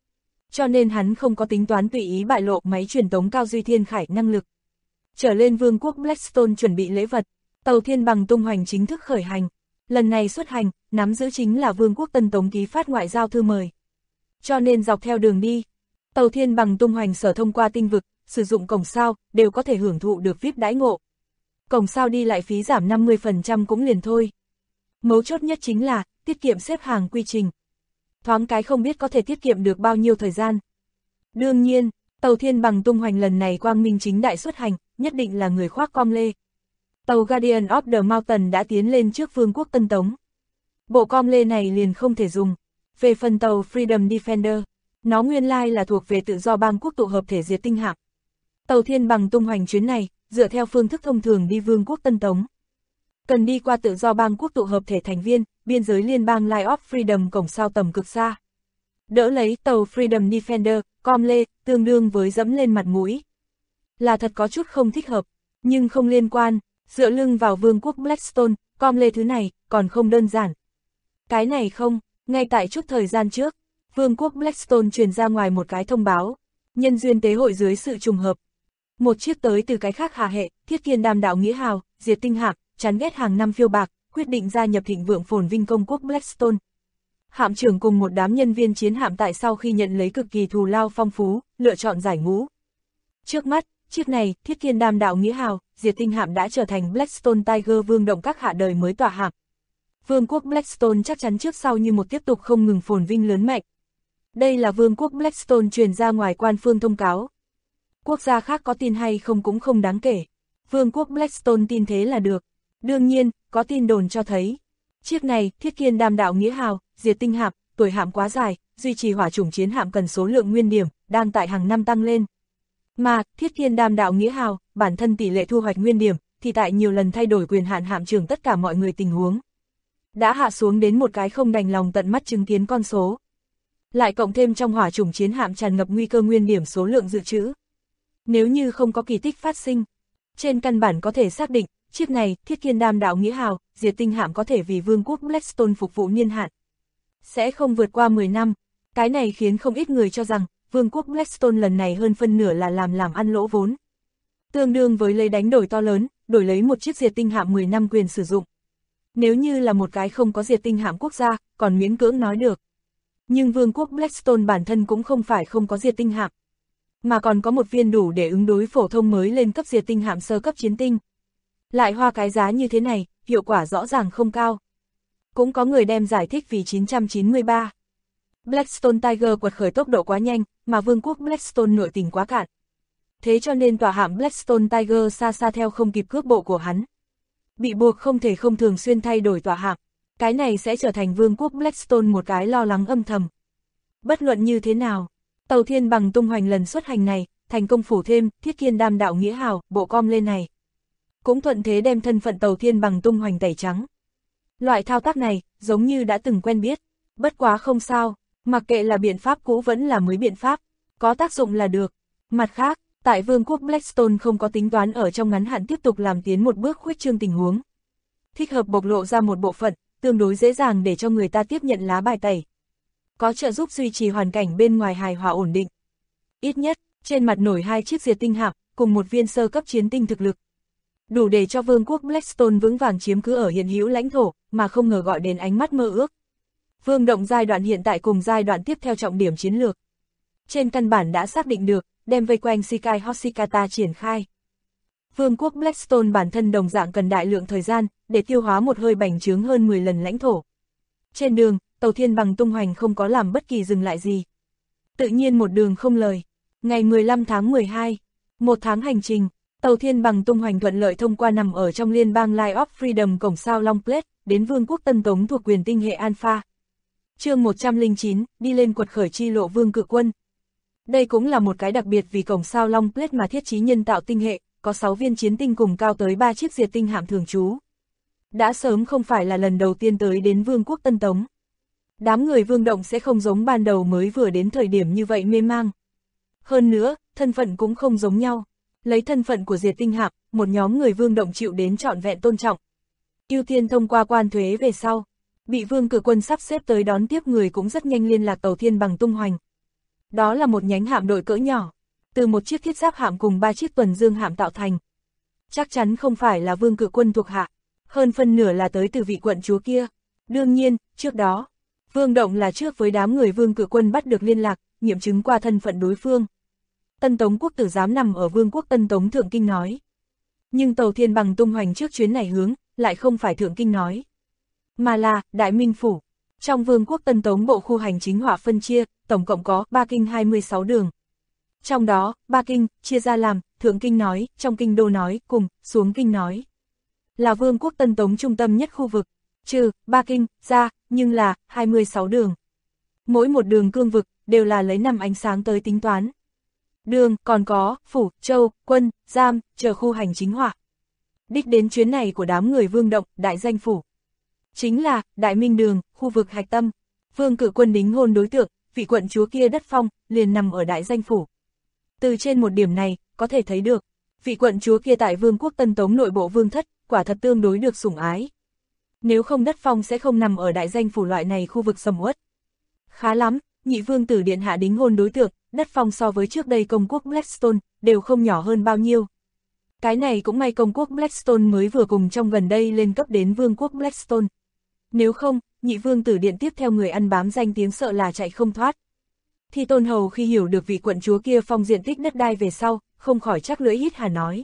cho nên hắn không có tính toán tùy ý bại lộ máy truyền tống cao duy thiên khải năng lực. Trở lên vương quốc Blackstone chuẩn bị lễ vật, tàu thiên bằng tung hoành chính thức khởi hành. Lần này xuất hành, nắm giữ chính là vương quốc Tân Tống ký phát ngoại giao thư mời. Cho nên dọc theo đường đi, tàu thiên bằng tung hoành sở thông qua tinh vực, sử dụng cổng sao, đều có thể hưởng thụ được VIP đãi ngộ. Cổng sao đi lại phí giảm 50% cũng liền thôi. Mấu chốt nhất chính là, tiết kiệm xếp hàng quy trình. Thoáng cái không biết có thể tiết kiệm được bao nhiêu thời gian. Đương nhiên, tàu thiên bằng tung hoành lần này quang minh chính đại xuất hành, nhất định là người khoác com lê. Tàu Guardian of the Mountain đã tiến lên trước vương quốc Tân Tống. Bộ com lê này liền không thể dùng. Về phần tàu Freedom Defender, nó nguyên lai là thuộc về tự do bang quốc tụ hợp thể diệt tinh hạm. Tàu thiên bằng tung hoành chuyến này, dựa theo phương thức thông thường đi vương quốc Tân Tống. Cần đi qua tự do bang quốc tụ hợp thể thành viên, biên giới liên bang Line of Freedom cổng sao tầm cực xa. Đỡ lấy tàu Freedom Defender, com lê, tương đương với dẫm lên mặt mũi. Là thật có chút không thích hợp, nhưng không liên quan, dựa lưng vào vương quốc Blackstone, com lê thứ này, còn không đơn giản. Cái này không, ngay tại chút thời gian trước, vương quốc Blackstone truyền ra ngoài một cái thông báo, nhân duyên tế hội dưới sự trùng hợp. Một chiếc tới từ cái khác hà hệ, Thiết Kiên Đam đạo nghĩa hào, diệt tinh hạm, chán ghét hàng năm phiêu bạc, quyết định gia nhập thịnh vượng phồn vinh công quốc Blackstone. Hạm trưởng cùng một đám nhân viên chiến hạm tại sau khi nhận lấy cực kỳ thù lao phong phú, lựa chọn giải ngũ. Trước mắt, chiếc này, Thiết Kiên Đam đạo nghĩa hào, diệt tinh hạm đã trở thành Blackstone Tiger vương động các hạ đời mới tỏa hạm. Vương quốc Blackstone chắc chắn trước sau như một tiếp tục không ngừng phồn vinh lớn mạnh. Đây là vương quốc Blackstone truyền ra ngoài quan phương thông cáo. Quốc gia khác có tin hay không cũng không đáng kể. Vương quốc Blackstone tin thế là được. Đương nhiên, có tin đồn cho thấy. Chiếc này, Thiết Kiên Đam đạo nghĩa hào, diệt tinh hạm, tuổi hạm quá dài, duy trì hỏa chủng chiến hạm cần số lượng nguyên điểm, đang tại hàng năm tăng lên. Mà, Thiết Kiên Đam đạo nghĩa hào, bản thân tỷ lệ thu hoạch nguyên điểm, thì tại nhiều lần thay đổi quyền hạn hạm trưởng tất cả mọi người tình huống. Đã hạ xuống đến một cái không đành lòng tận mắt chứng kiến con số. Lại cộng thêm trong hỏa chủng chiến hạm tràn ngập nguy cơ nguyên điểm số lượng dự trữ. Nếu như không có kỳ tích phát sinh, trên căn bản có thể xác định, chiếc này, Thiết Kiên Đam đạo nghĩa hào, diệt tinh hạm có thể vì vương quốc Blackstone phục vụ niên hạn. Sẽ không vượt qua 10 năm, cái này khiến không ít người cho rằng, vương quốc Blackstone lần này hơn phân nửa là làm ăn lỗ vốn. Tương đương với lấy đánh đổi to lớn, đổi lấy một chiếc diệt tinh hạm 10 năm quyền sử dụng. Nếu như là một cái không có diệt tinh hạm quốc gia, còn miễn cưỡng nói được. Nhưng vương quốc Blackstone bản thân cũng không phải không có diệt tinh hạm, mà còn có một viên đủ để ứng đối phổ thông mới lên cấp diệt tinh hạm sơ cấp chiến tinh. Lại hoa cái giá như thế này, hiệu quả rõ ràng không cao. Cũng có người đem giải thích vì 993. Blackstone Tiger quật khởi tốc độ quá nhanh, mà vương quốc Blackstone nội tình quá cạn. Thế cho nên tòa hạm Blackstone Tiger xa xa theo không kịp cước bộ của hắn. Bị buộc không thể không thường xuyên thay đổi tòa hạm. Cái này sẽ trở thành vương quốc Blackstone một cái lo lắng âm thầm. Bất luận như thế nào, tàu thiên bằng tung hoành lần xuất hành này, thành công phủ thêm, Thiết Kiên Đam đạo nghĩa hào, bộ com lên này. Cũng thuận thế đem thân phận tàu thiên bằng tung hoành tẩy trắng. Loại thao tác này, giống như đã từng quen biết. Bất quá không sao, mặc kệ là biện pháp cũ vẫn là mới biện pháp, có tác dụng là được. Mặt khác, tại vương quốc Blackstone không có tính toán ở trong ngắn hạn tiếp tục làm tiến một bước khuếch trương tình huống. Thích hợp bộc lộ ra một bộ phận, tương đối dễ dàng để cho người ta tiếp nhận lá bài tẩy. Có trợ giúp duy trì hoàn cảnh bên ngoài hài hòa ổn định. Ít nhất, trên mặt nổi 2 chiếc diệt tinh hạm, cùng một viên sơ cấp chiến tinh thực lực. Đủ để cho vương quốc Blackstone vững vàng chiếm cứ ở hiện hữu lãnh thổ, mà không ngờ gọi đến ánh mắt mơ ước. Vương động giai đoạn hiện tại cùng giai đoạn tiếp theo trọng điểm chiến lược. Trên căn bản đã xác định được, đem vây quanh Shikai Hoshikata triển khai. Vương quốc Blackstone bản thân đồng dạng cần đại lượng thời gian, để tiêu hóa một hơi bành trướng hơn 10 lần lãnh thổ. Trên đường, tàu thiên bằng tung hoành không có làm bất kỳ dừng lại gì. Tự nhiên một đường không lời. Ngày 15 tháng 12, một tháng hành trình, tàu thiên bằng tung hoành thuận lợi thông qua nằm ở trong liên bang Line of Freedom cổng sao Long Plate, đến vương quốc Tân Tống thuộc quyền tinh hệ Alpha. Chương 109, đi lên quật khởi chi lộ vương cự quân. Đây cũng là một cái đặc biệt vì cổng sao Long Plate mà thiết trí nhân tạo tinh hệ, có 6 viên chiến tinh cùng cao tới 3 chiếc diệt tinh hạm thường trú. Đã sớm không phải là lần đầu tiên tới đến vương quốc Tân Tống. Đám người vương động sẽ không giống ban đầu mới vừa đến thời điểm như vậy mê mang. Hơn nữa, thân phận cũng không giống nhau. Lấy thân phận của diệt tinh hạm, một nhóm người vương động chịu đến trọn vẹn tôn trọng. Ưu tiên thông qua quan thuế về sau. Bị vương cử quân sắp xếp tới đón tiếp người cũng rất nhanh liên lạc tàu thiên bằng tung hoành. Đó là một nhánh hạm đội cỡ nhỏ, từ một chiếc thiết giáp hạm cùng 3 chiếc tuần dương hạm tạo thành. Chắc chắn không phải là Vương Cự Quân thuộc hạ, hơn phân nửa là tới từ vị quận chúa kia. Đương nhiên, trước đó, Vương Động là trước với đám người Vương Cự Quân bắt được liên lạc, nghiệm chứng qua thân phận đối phương. Tân Tống quốc tử giám nằm ở Vương quốc Tân Tống Thượng Kinh nói. Nhưng tàu Thiên Bằng tung hoành trước chuyến này hướng, lại không phải Thượng Kinh nói, mà là Đại Minh Phủ. Trong Vương quốc Tân Tống bộ khu hành chính họa phân chia, tổng cộng có 3 kinh 26 đường. Trong đó, 3 kinh, chia ra làm, Thượng Kinh nói, trong Kinh Đô nói, cùng, xuống Kinh nói. Là Vương quốc Tân Tống trung tâm nhất khu vực, trừ, 3 kinh, ra, nhưng là, 26 đường. Mỗi một đường cương vực, đều là lấy năm ánh sáng tới tính toán. Đường, còn có, phủ, châu, quân, giam, chờ khu hành chính họa. Đích đến chuyến này của đám người Vương Động, đại danh phủ. Chính là, Đại Minh Đường, khu vực hạch tâm. Vương Cự Quân đính hôn đối tượng, vị quận chúa kia đất phong, liền nằm ở đại danh phủ. Từ trên một điểm này, có thể thấy được, vị quận chúa kia tại Vương quốc Tân Tống nội bộ vương thất, quả thật tương đối được sủng ái. Nếu không đất phong sẽ không nằm ở đại danh phủ loại này khu vực sầm uất. Khá lắm, nhị vương tử điện hạ đính hôn đối tượng, đất phong so với trước đây công quốc Blackstone, đều không nhỏ hơn bao nhiêu. Cái này cũng may công quốc Blackstone mới vừa cùng trong gần đây lên cấp đến vương quốc Blackstone. Nếu không, nhị vương tử điện tiếp theo người ăn bám danh tiếng sợ là chạy không thoát. Thì Tôn Hầu khi hiểu được vị quận chúa kia phong diện tích đất đai về sau, không khỏi chắc lưỡi hít hà nói.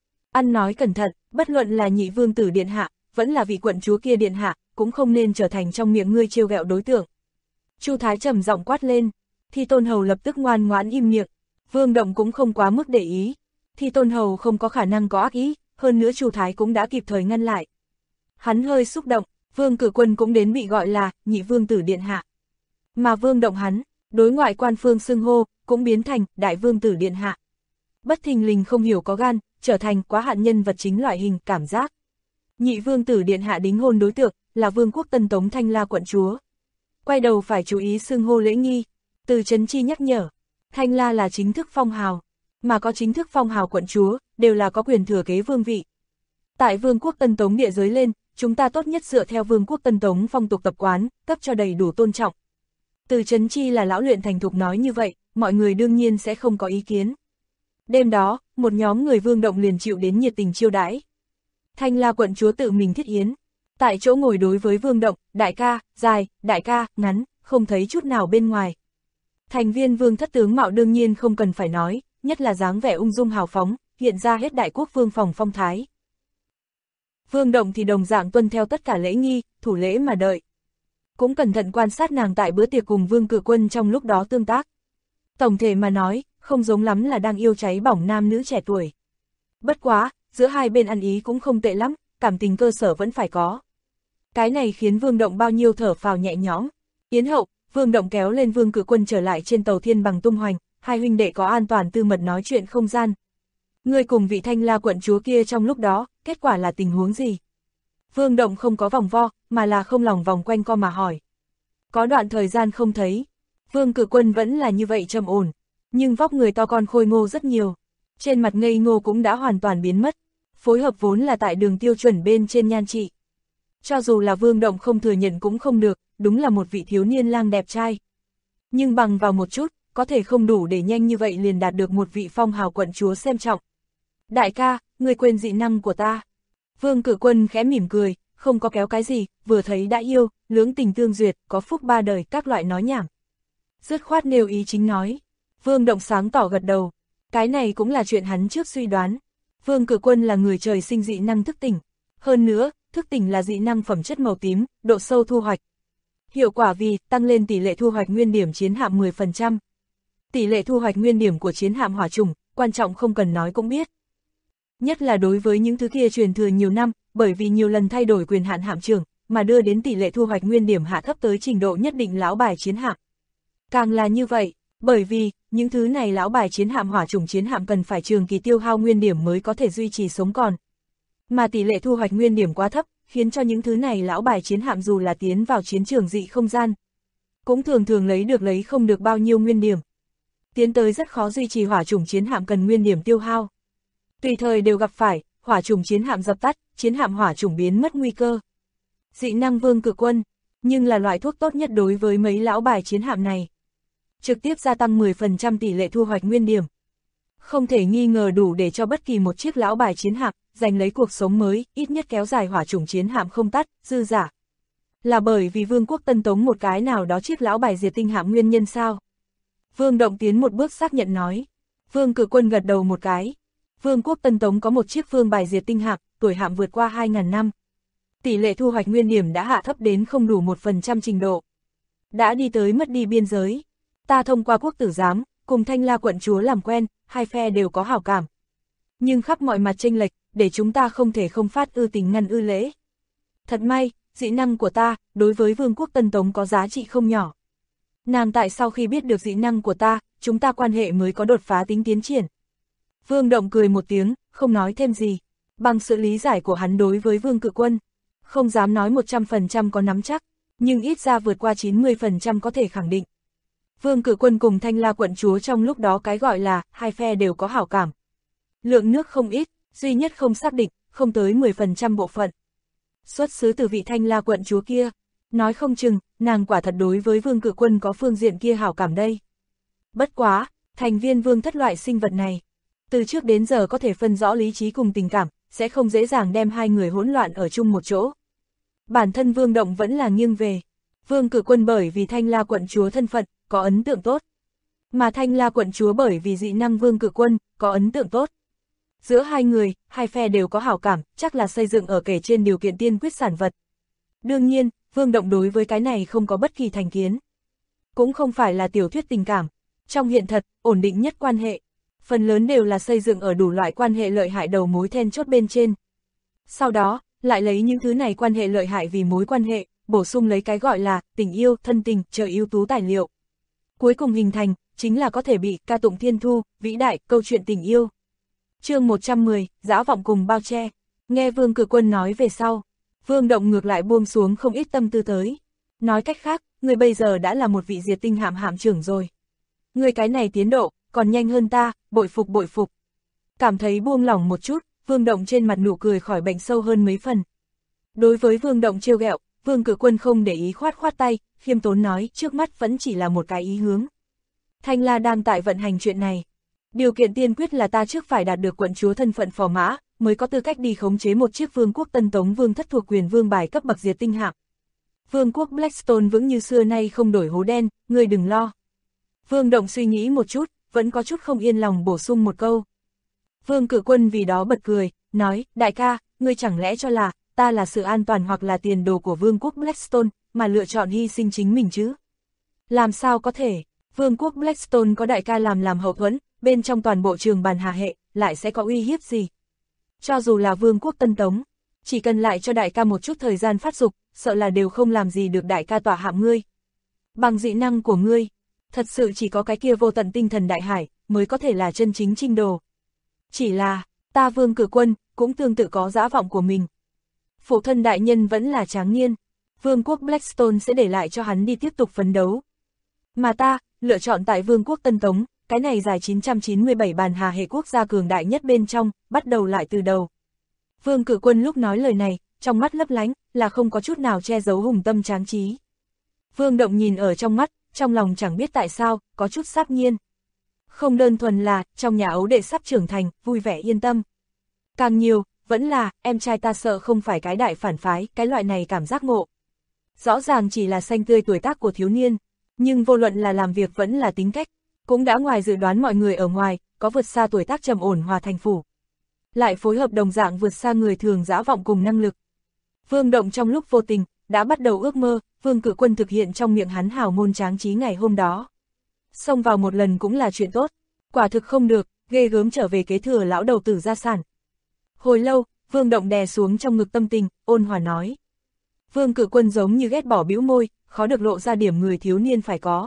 Ăn nói cẩn thận, bất luận là nhị vương tử điện hạ, vẫn là vị quận chúa kia điện hạ, cũng không nên trở thành trong miệng ngươi trêu ghẹo đối tượng. Chu Thái trầm giọng quát lên, Thì Tôn Hầu lập tức ngoan ngoãn im miệng. Vương Động cũng không quá mức để ý. Thì Tôn Hầu không có khả năng có ác ý, hơn nữa Chu Thái cũng đã kịp thời ngăn lại. Hắn hơi xúc động, Vương Cử Quân cũng đến bị gọi là nhị vương tử điện hạ. Mà Vương Động hắn, đối ngoại quan phương xưng hô, cũng biến thành đại vương tử điện hạ. Bất thình lình không hiểu có gan, trở thành quá hạn nhân vật chính loại hình cảm giác. Nhị vương tử điện hạ đính hôn đối tượng, là Vương quốc Tân Tống Thanh La quận chúa. Quay đầu phải chú ý xưng hô lễ nghi, từ Trấn Chi nhắc nhở, Thanh La là chính thức phong hào, mà có chính thức phong hào quận chúa, đều là có quyền thừa kế vương vị. Tại Vương quốc Tân Tống địa giới lên, chúng ta tốt nhất dựa theo Vương quốc Tân Tống phong tục tập quán, cấp cho đầy đủ tôn trọng. Từ Trấn Chi là lão luyện thành thục nói như vậy, mọi người đương nhiên sẽ không có ý kiến. Đêm đó, một nhóm người Vương Động liền chịu đến nhiệt tình chiêu đãi. Thanh La quận chúa tự mình thiết yến, tại chỗ ngồi đối với Vương Động, đại ca, dài, đại ca, ngắn, không thấy chút nào bên ngoài. Thành viên Vương thất tướng mạo đương nhiên không cần phải nói, nhất là dáng vẻ ung dung hào phóng, hiện ra hết đại quốc vương phòng phong thái. Vương Động thì đồng dạng tuân theo tất cả lễ nghi, thủ lễ mà đợi. Cũng cẩn thận quan sát nàng tại bữa tiệc cùng Vương Cử Quân trong lúc đó tương tác. Tổng thể mà nói, không giống lắm là đang yêu cháy bỏng nam nữ trẻ tuổi. Bất quá, giữa hai bên ăn ý cũng không tệ lắm, cảm tình cơ sở vẫn phải có. Cái này khiến Vương Động bao nhiêu thở phào nhẹ nhõm. Yến hậu, Vương Động kéo lên Vương Cử Quân trở lại trên tàu Thiên Bằng tung hoành, hai huynh đệ có an toàn tư mật nói chuyện không gian. Ngươi cùng vị Thanh La quận chúa kia trong lúc đó, kết quả là tình huống gì? Vương Động không có vòng vo, mà là không lòng vòng quanh co mà hỏi. Có đoạn thời gian không thấy, Vương Cử Quân vẫn là như vậy trầm ổn, nhưng vóc người to con khôi ngô rất nhiều. Trên mặt ngây ngô cũng đã hoàn toàn biến mất, phối hợp vốn là tại đường tiêu chuẩn bên trên nhan trị. Cho dù là Vương Động không thừa nhận cũng không được, đúng là một vị thiếu niên lang đẹp trai. Nhưng bằng vào một chút, có thể không đủ để nhanh như vậy liền đạt được một vị phong hào quận chúa xem trọng. Đại ca, ngươi quên dị năng của ta. Vương Cử Quân khẽ mỉm cười, không có kéo cái gì, vừa thấy đã yêu, lưỡng tình tương duyệt, có phúc ba đời, các loại nói nhảm. Dứt khoát nêu ý chính nói. Vương Động sáng tỏ gật đầu. Cái này cũng là chuyện hắn trước suy đoán. Vương Cử Quân là người trời sinh dị năng thức tỉnh. Hơn nữa, thức tỉnh là dị năng phẩm chất màu tím, độ sâu thu hoạch. Hiệu quả vì tăng lên tỷ lệ thu hoạch nguyên điểm chiến hạm 10%. Tỷ lệ thu hoạch nguyên điểm của chiến hạm hỏa trùng, quan trọng không cần nói cũng biết. Nhất là đối với những thứ kia truyền thừa nhiều năm, bởi vì nhiều lần thay đổi quyền hạn hạm trưởng, mà đưa đến tỷ lệ thu hoạch nguyên điểm hạ thấp tới trình độ nhất định lão bài chiến hạm. Càng là như vậy, bởi vì, những thứ này lão bài chiến hạm hỏa trùng chiến hạm cần phải trường kỳ tiêu hao nguyên điểm mới có thể duy trì sống còn. Mà tỷ lệ thu hoạch nguyên điểm quá thấp, khiến cho những thứ này lão bài chiến hạm dù là tiến vào chiến trường dị không gian, cũng thường thường lấy không được bao nhiêu nguyên điểm. Tiến tới rất khó duy trì hỏa trùng chiến hạm cần nguyên điểm tiêu hao. Tùy thời đều gặp phải, hỏa trùng chiến hạm dập tắt, chiến hạm hỏa trùng biến mất nguy cơ. Dị năng Vương Cử Quân, nhưng là loại thuốc tốt nhất đối với mấy lão bài chiến hạm này. trực tiếp gia tăng 10% tỷ lệ thu hoạch nguyên điểm. Không thể nghi ngờ đủ để cho bất kỳ một chiếc lão bài chiến hạm, giành lấy cuộc sống mới, ít nhất kéo dài hỏa chủng chiến hạm không tắt, dư giả. Là bởi vì Vương quốc Tân Tống một cái nào đó chiếc lão bài diệt tinh hạm nguyên nhân sao? Vương Động tiến một bước xác nhận nói. Vương Cự Quân gật đầu một cái. Vương quốc Tân Tống có một chiếc vương bài diệt tinh hạm, tuổi hạm vượt qua 2.000 năm. Tỷ lệ thu hoạch nguyên điểm đã hạ thấp đến không đủ 1% trình độ. Đã đi tới mất đi biên giới. Ta thông qua quốc tử giám, cùng Thanh La quận chúa làm quen, hai phe đều có hảo cảm. Nhưng khắp mọi mặt chênh lệch, để chúng ta không thể không phát ư tình ngăn ư lễ. Thật may, dị năng của ta, đối với Vương quốc Tân Tống có giá trị không nhỏ. Nàng tại sau khi biết được dị năng của ta, chúng ta quan hệ mới có đột phá tính tiến triển. Vương Động cười một tiếng, không nói thêm gì. Bằng sự lý giải của hắn đối với Vương Cự Quân, không dám nói 100% có nắm chắc, nhưng ít ra vượt qua 90% có thể khẳng định. Vương Cự Quân cùng Thanh La quận chúa trong lúc đó cái gọi là hai phe đều có hảo cảm. Lượng nước không ít, duy nhất không xác định, không tới 10% bộ phận. Xuất xứ từ vị Thanh La quận chúa kia, nói không chừng, nàng quả thật đối với Vương Cự Quân có phương diện kia hảo cảm đây. Bất quá, thành viên vương thất loại sinh vật này, từ trước đến giờ có thể phân rõ lý trí cùng tình cảm, sẽ không dễ dàng đem hai người hỗn loạn ở chung một chỗ. Bản thân Vương Động vẫn là nghiêng về. Vương Cự Quân bởi vì Thanh La quận chúa thân phận, có ấn tượng tốt. Mà Thanh La quận chúa bởi vì dị năng Vương Cự Quân, có ấn tượng tốt. Giữa hai người, hai phe đều có hảo cảm, chắc là xây dựng ở kể trên điều kiện tiên quyết sản vật. Đương nhiên, Vương Động đối với cái này không có bất kỳ thành kiến. Cũng không phải là tiểu thuyết tình cảm. Trong hiện thật, ổn định nhất quan hệ, phần lớn đều là xây dựng ở đủ loại quan hệ lợi hại đầu mối then chốt bên trên. Sau đó, lại lấy những thứ này quan hệ lợi hại vì mối quan hệ, bổ sung lấy cái gọi là tình yêu, thân tình, chờ ưu tú tài liệu. Cuối cùng hình thành, chính là có thể bị ca tụng thiên thu, vĩ đại, câu chuyện tình yêu. Chương 110, dã vọng cùng bao che. Nghe Vương Cự Quân nói về sau, Vương Động ngược lại buông xuống không ít tâm tư tới. Nói cách khác, người bây giờ đã là một vị diệt tinh hạm hạm trưởng rồi. Người cái này tiến độ, còn nhanh hơn ta, bội phục bội phục. Cảm thấy buông lỏng một chút, Vương Động trên mặt nụ cười khỏi bệnh sâu hơn mấy phần. Đối với Vương Động trêu ghẹo, Vương Cự Quân không để ý khoát khoát tay, khiêm tốn nói trước mắt vẫn chỉ là một cái ý hướng. Thanh La đang tại vận hành chuyện này. Điều kiện tiên quyết là ta trước phải đạt được quận chúa thân phận phò mã, mới có tư cách đi khống chế một chiếc Vương quốc Tân Tống vương thất thuộc quyền vương bài cấp bậc diệt tinh hạm. Vương quốc Blackstone vững như xưa nay không đổi hố đen, ngươi đừng lo. Vương Động suy nghĩ một chút, vẫn có chút không yên lòng bổ sung một câu. Vương Cự Quân vì đó bật cười, nói, đại ca, ngươi chẳng lẽ cho là, ta là sự an toàn hoặc là tiền đồ của Vương quốc Blackstone, mà lựa chọn hy sinh chính mình chứ? Làm sao có thể, Vương quốc Blackstone có đại ca làm hậu thuẫn, bên trong toàn bộ trường bàn hà hệ, lại sẽ có uy hiếp gì? Cho dù là Vương quốc Tân Tống, chỉ cần lại cho đại ca một chút thời gian phát dục, sợ là đều không làm gì được đại ca tỏa hạm ngươi. Bằng dị năng của ngươi, thật sự chỉ có cái kia vô tận tinh thần đại hải, mới có thể là chân chính trinh đồ. Chỉ là, ta Vương Cự Quân, cũng tương tự có dã vọng của mình. Phụ thân đại nhân vẫn là tráng niên, Vương quốc Blackstone sẽ để lại cho hắn đi tiếp tục phấn đấu. Mà ta, lựa chọn tại Vương quốc Tân Tống, cái này dài 997 bàn hà hệ quốc gia cường đại nhất bên trong, bắt đầu lại từ đầu. Vương Cự Quân lúc nói lời này, trong mắt lấp lánh, là không có chút nào che giấu hùng tâm tráng trí. Vương Động nhìn ở trong mắt, trong lòng chẳng biết tại sao, có chút sáp nhiên. Không đơn thuần là, trong nhà ấu đệ sắp trưởng thành, vui vẻ yên tâm. Càng nhiều, vẫn là, em trai ta sợ không phải cái đại phản phái, cái loại này cảm giác ngộ. Rõ ràng chỉ là xanh tươi tuổi tác của thiếu niên, nhưng vô luận là làm việc vẫn là tính cách, cũng đã ngoài dự đoán mọi người ở ngoài, có vượt xa tuổi tác trầm ổn hòa thành phủ. Lại phối hợp đồng dạng vượt xa người thường dã vọng cùng năng lực. Vương Động trong lúc vô tình, đã bắt đầu ước mơ, Vương Cự Quân thực hiện trong miệng hắn hào ngôn tráng trí ngày hôm đó. Xông vào một lần cũng là chuyện tốt, quả thực không được, ghê gớm trở về kế thừa lão đầu tử gia sản. Hồi lâu, Vương Động đè xuống trong ngực tâm tình, ôn hòa nói. Vương Cự Quân giống như ghét bỏ bĩu môi, khó được lộ ra điểm người thiếu niên phải có.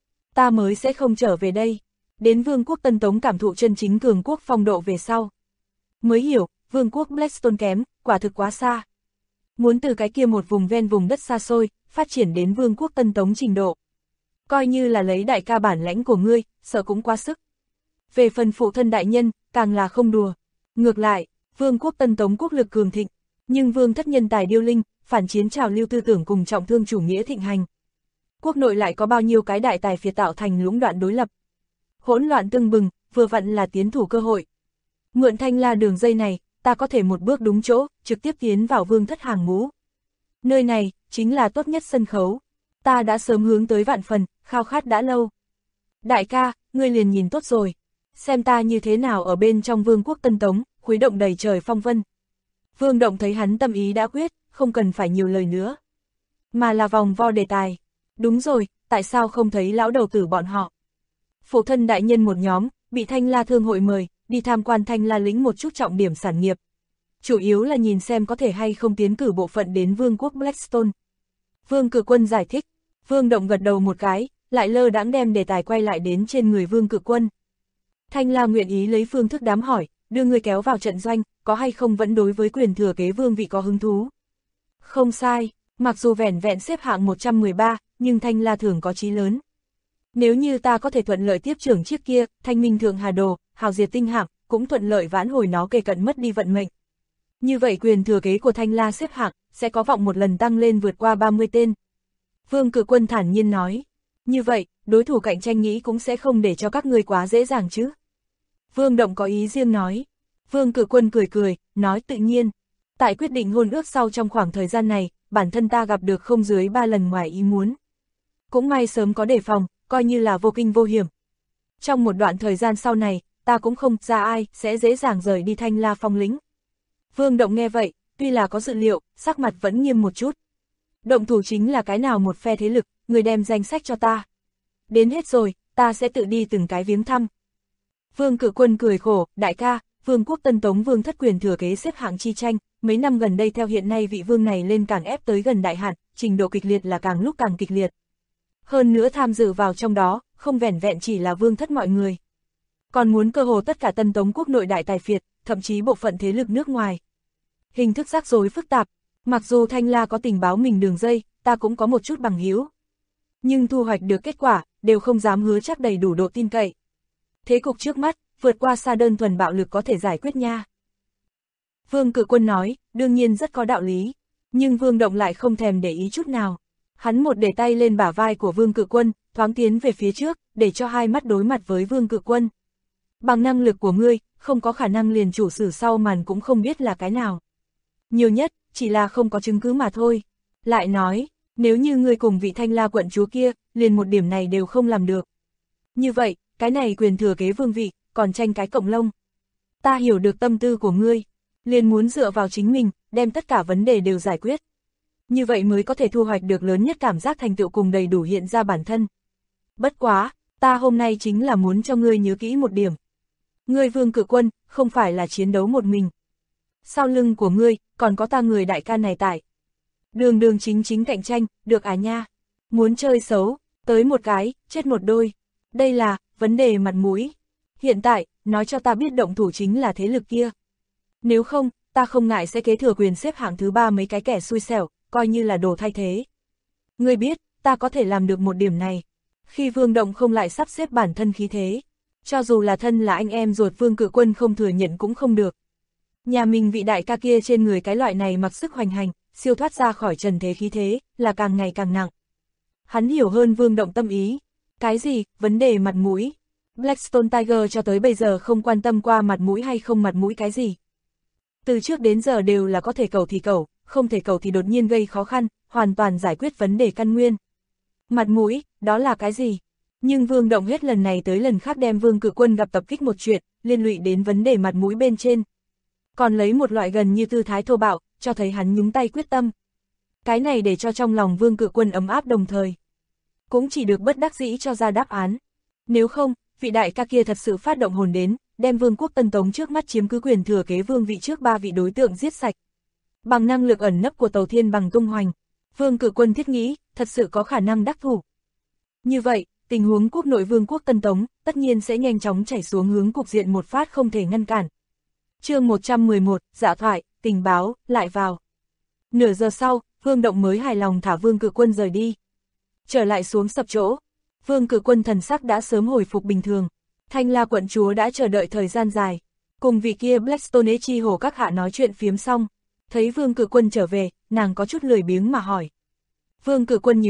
Ta mới sẽ không trở về đây, đến Vương quốc Tân Tống cảm thụ chân chính cường quốc phong độ về sau. Mới hiểu, Vương quốc Blackstone kém, quả thực quá xa. Muốn từ cái kia một vùng ven vùng đất xa xôi, phát triển đến Vương quốc Tân Tống trình độ. Coi như là lấy đại ca bản lãnh của ngươi, sợ cũng quá sức. Về phần phụ thân đại nhân, càng là không đùa. Ngược lại, Vương quốc Tân Tống quốc lực cường thịnh, nhưng Vương thất nhân tài điêu linh, phản chiến trào lưu tư tưởng cùng trọng thương chủ nghĩa thịnh hành. Quốc nội lại có bao nhiêu cái đại tài phiệt tạo thành lũng đoạn đối lập. Hỗn loạn tưng bừng, vừa vặn là tiến thủ cơ hội. Mượn Thanh La đường dây này, ta có thể một bước đúng chỗ, trực tiếp tiến vào vương thất hàng ngũ. Nơi này, chính là tốt nhất sân khấu. Ta đã sớm hướng tới vạn phần, khao khát đã lâu. Đại ca, ngươi liền nhìn tốt rồi. Xem ta như thế nào ở bên trong vương quốc Tân Tống, khuấy động đầy trời phong vân. Vương Động thấy hắn tâm ý đã quyết, không cần phải nhiều lời nữa. Mà là vòng vo đề tài. Đúng rồi, tại sao không thấy lão đầu tử bọn họ? Phụ thân đại nhân một nhóm, bị Thanh La Thương hội mời, đi tham quan Thanh La lĩnh một chút trọng điểm sản nghiệp. Chủ yếu là nhìn xem có thể hay không tiến cử bộ phận đến vương quốc Blackstone. Vương Cự Quân giải thích, Vương Động gật đầu một cái, lại lơ đãng đem đề tài quay lại đến trên người Vương Cự Quân. Thanh La nguyện ý lấy phương thức đám hỏi, đưa người kéo vào trận doanh, có hay không vẫn đối với quyền thừa kế vương vị có hứng thú. Không sai, mặc dù vẻn vẹn xếp hạng 113, nhưng Thanh La thường có chí lớn. Nếu như ta có thể thuận lợi tiếp trưởng chiếc kia, Thanh Minh Thượng Hà Đồ, hào diệt tinh hạng, cũng thuận lợi vãn hồi nó kề cận mất đi vận mệnh. Như vậy quyền thừa kế của Thanh La xếp hạng, sẽ có vọng một lần tăng lên vượt qua 30 tên. Vương Cự Quân thản nhiên nói, như vậy, đối thủ cạnh tranh nghĩ cũng sẽ không để cho các ngươi quá dễ dàng chứ. Vương Động có ý riêng nói. Vương Cự Quân cười cười, nói tự nhiên. Tại quyết định hôn ước sau trong khoảng thời gian này, bản thân ta gặp được không dưới 3 lần ngoài ý muốn. Cũng may sớm có đề phòng, coi như là vô kinh vô hiểm. Trong một đoạn thời gian sau này, ta cũng không ra ai sẽ dễ dàng rời đi Thanh La Phong lĩnh. Vương Động nghe vậy, tuy là có dự liệu, sắc mặt vẫn nghiêm một chút. Động thủ chính là cái nào một phe thế lực, người đem danh sách cho ta. Đến hết rồi, ta sẽ tự đi từng cái viếng thăm. Vương Cự Quân cười khổ, đại ca, vương quốc Tân Tống vương thất quyền thừa kế xếp hạng chi tranh, mấy năm gần đây theo hiện nay vị vương này lên càng ép tới gần đại hạn, trình độ kịch liệt là càng lúc càng kịch liệt. Hơn nữa tham dự vào trong đó, không vẻn vẹn chỉ là vương thất mọi người. Còn muốn cơ hồ tất cả Tân Tống quốc nội đại tài phiệt, thậm chí bộ phận thế lực nước ngoài. Hình thức rắc rối phức tạp, mặc dù Thanh La có tình báo mình đường dây, ta cũng có một chút bằng hữu. Nhưng thu hoạch được kết quả, đều không dám hứa chắc đầy đủ độ tin cậy. Thế cục trước mắt, vượt qua xa đơn thuần bạo lực có thể giải quyết nha. Vương Cự Quân nói, đương nhiên rất có đạo lý, nhưng Vương Động lại không thèm để ý chút nào. Hắn một để tay lên bả vai của Vương Cự Quân, thoáng tiến về phía trước, để cho hai mắt đối mặt với Vương Cự Quân. Bằng năng lực của ngươi, không có khả năng liền chủ sử sau màn cũng không biết là cái nào. Nhiều nhất, chỉ là không có chứng cứ mà thôi. Lại nói, nếu như ngươi cùng vị Thanh La quận chúa kia, liền một điểm này đều không làm được. Như vậy, cái này quyền thừa kế vương vị, còn tranh cái cộng lông. Ta hiểu được tâm tư của ngươi, liền muốn dựa vào chính mình, đem tất cả vấn đề đều giải quyết. Như vậy mới có thể thu hoạch được lớn nhất cảm giác thành tựu cùng đầy đủ hiện ra bản thân. Bất quá, ta hôm nay chính là muốn cho ngươi nhớ kỹ một điểm. Ngươi Vương Cự Quân, không phải là chiến đấu một mình. Sau lưng của ngươi, còn có ta người đại ca này tại. Đường đường chính chính cạnh tranh, được à nha. Muốn chơi xấu, tới một cái, chết một đôi. Đây là, vấn đề mặt mũi. Hiện tại, nói cho ta biết động thủ chính là thế lực kia. Nếu không, ta không ngại sẽ kế thừa quyền xếp hạng thứ 3 mấy cái kẻ xui xẻo, coi như là đồ thay thế. Ngươi biết, ta có thể làm được một điểm này. Khi Vương Động không lại sắp xếp bản thân khí thế. Cho dù là thân là anh em ruột Vương Cự Quân không thừa nhận cũng không được. Nhà mình vị đại ca kia trên người cái loại này mặc sức hoành hành, siêu thoát ra khỏi trần thế khí thế, là càng ngày càng nặng. Hắn hiểu hơn Vương Động tâm ý. Cái gì, vấn đề mặt mũi. Blackstone Tiger cho tới bây giờ không quan tâm qua mặt mũi hay không mặt mũi cái gì. Từ trước đến giờ đều là có thể cầu thì cầu, không thể cầu thì đột nhiên gây khó khăn, hoàn toàn giải quyết vấn đề căn nguyên. Mặt mũi, đó là cái gì? Nhưng Vương Động hết lần này tới lần khác đem Vương Cự Quân gặp tập kích một chuyện, liên lụy đến vấn đề mặt mũi bên trên. Còn lấy một loại gần như tư thái thô bạo, cho thấy hắn nhúng tay quyết tâm. Cái này để cho trong lòng Vương Cự Quân ấm áp đồng thời. Cũng chỉ được bất đắc dĩ cho ra đáp án. Nếu không, vị đại ca kia thật sự phát động hồn đến, đem vương quốc Tân Tống trước mắt chiếm cứ quyền thừa kế vương vị trước 3 vị đối tượng giết sạch. Bằng năng lực ẩn nấp của Tàu Thiên Bằng tung hoành, Vương Cự Quân thiết nghĩ, thật sự có khả năng đắc thủ. Như vậy, tình huống quốc nội vương quốc Tân Tống, tất nhiên sẽ nhanh chóng chảy xuống hướng cục diện một phát không thể ngăn cản. Chương 111, dạ thoại, tình báo, lại vào. Nửa giờ sau, Vương Động mới hài lòng thả Vương Cự Quân rời đi. Trở lại xuống sập chỗ, Vương Cự Quân thần sắc đã sớm hồi phục bình thường. Thanh La quận chúa đã chờ đợi thời gian dài, cùng vị kia Blackstone chi hồ các hạ nói chuyện phiếm xong, thấy Vương Cự Quân trở về, nàng có chút lười biếng mà hỏi. Vương Cự Quân nhíu mày,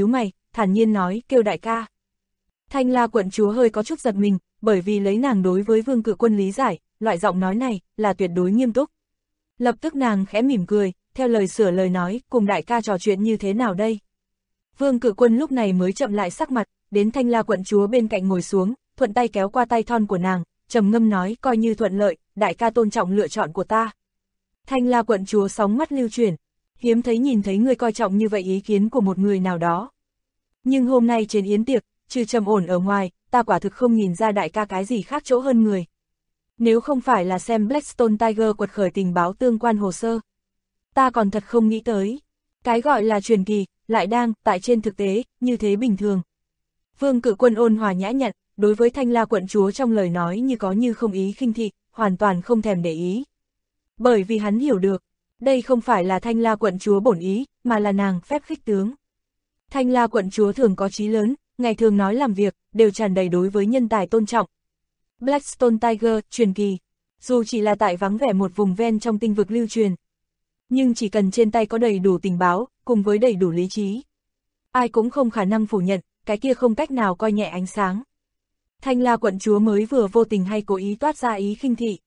thản nhiên nói, kêu đại ca. Thanh La quận chúa hơi có chút giật mình, bởi vì lấy nàng đối với Vương Cự Quân lý giải, loại giọng nói này là tuyệt đối nghiêm túc. Lập tức nàng khẽ mỉm cười, theo lời sửa lời nói, cùng đại ca trò chuyện như thế nào đây? Vương Cự Quân lúc này mới chậm lại sắc mặt, đến Thanh La quận chúa bên cạnh ngồi xuống, thuận tay kéo qua tay thon của nàng, trầm ngâm nói, coi như thuận lợi, đại ca tôn trọng lựa chọn của ta. Thanh La quận chúa sóng mắt lưu chuyển, hiếm thấy nhìn thấy người coi trọng như vậy ý kiến của một người nào đó. Nhưng hôm nay trên yến tiệc, trừ trầm ổn ở ngoài, ta quả thực không nhìn ra đại ca cái gì khác chỗ hơn người. Nếu không phải là xem Blackstone Tiger quật khởi tình báo tương quan hồ sơ, ta còn thật không nghĩ tới. Cái gọi là truyền kỳ, lại đang, tại trên thực tế, như thế bình thường. Vương Cự Quân ôn hòa nhã nhặn, đối với Thanh La quận chúa trong lời nói như có như không ý khinh thị, hoàn toàn không thèm để ý. Bởi vì hắn hiểu được, đây không phải là Thanh La quận chúa bổn ý, mà là nàng phép khích tướng. Thanh La quận chúa thường có chí lớn, ngày thường nói làm việc, đều tràn đầy đối với nhân tài tôn trọng. Blackstone Tiger, truyền kỳ, dù chỉ là tại vắng vẻ một vùng ven trong tinh vực lưu truyền, nhưng chỉ cần trên tay có đầy đủ tình báo, cùng với đầy đủ lý trí, ai cũng không khả năng phủ nhận, cái kia không cách nào coi nhẹ ánh sáng. Thanh La quận chúa mới vừa vô tình hay cố ý toát ra ý khinh thị,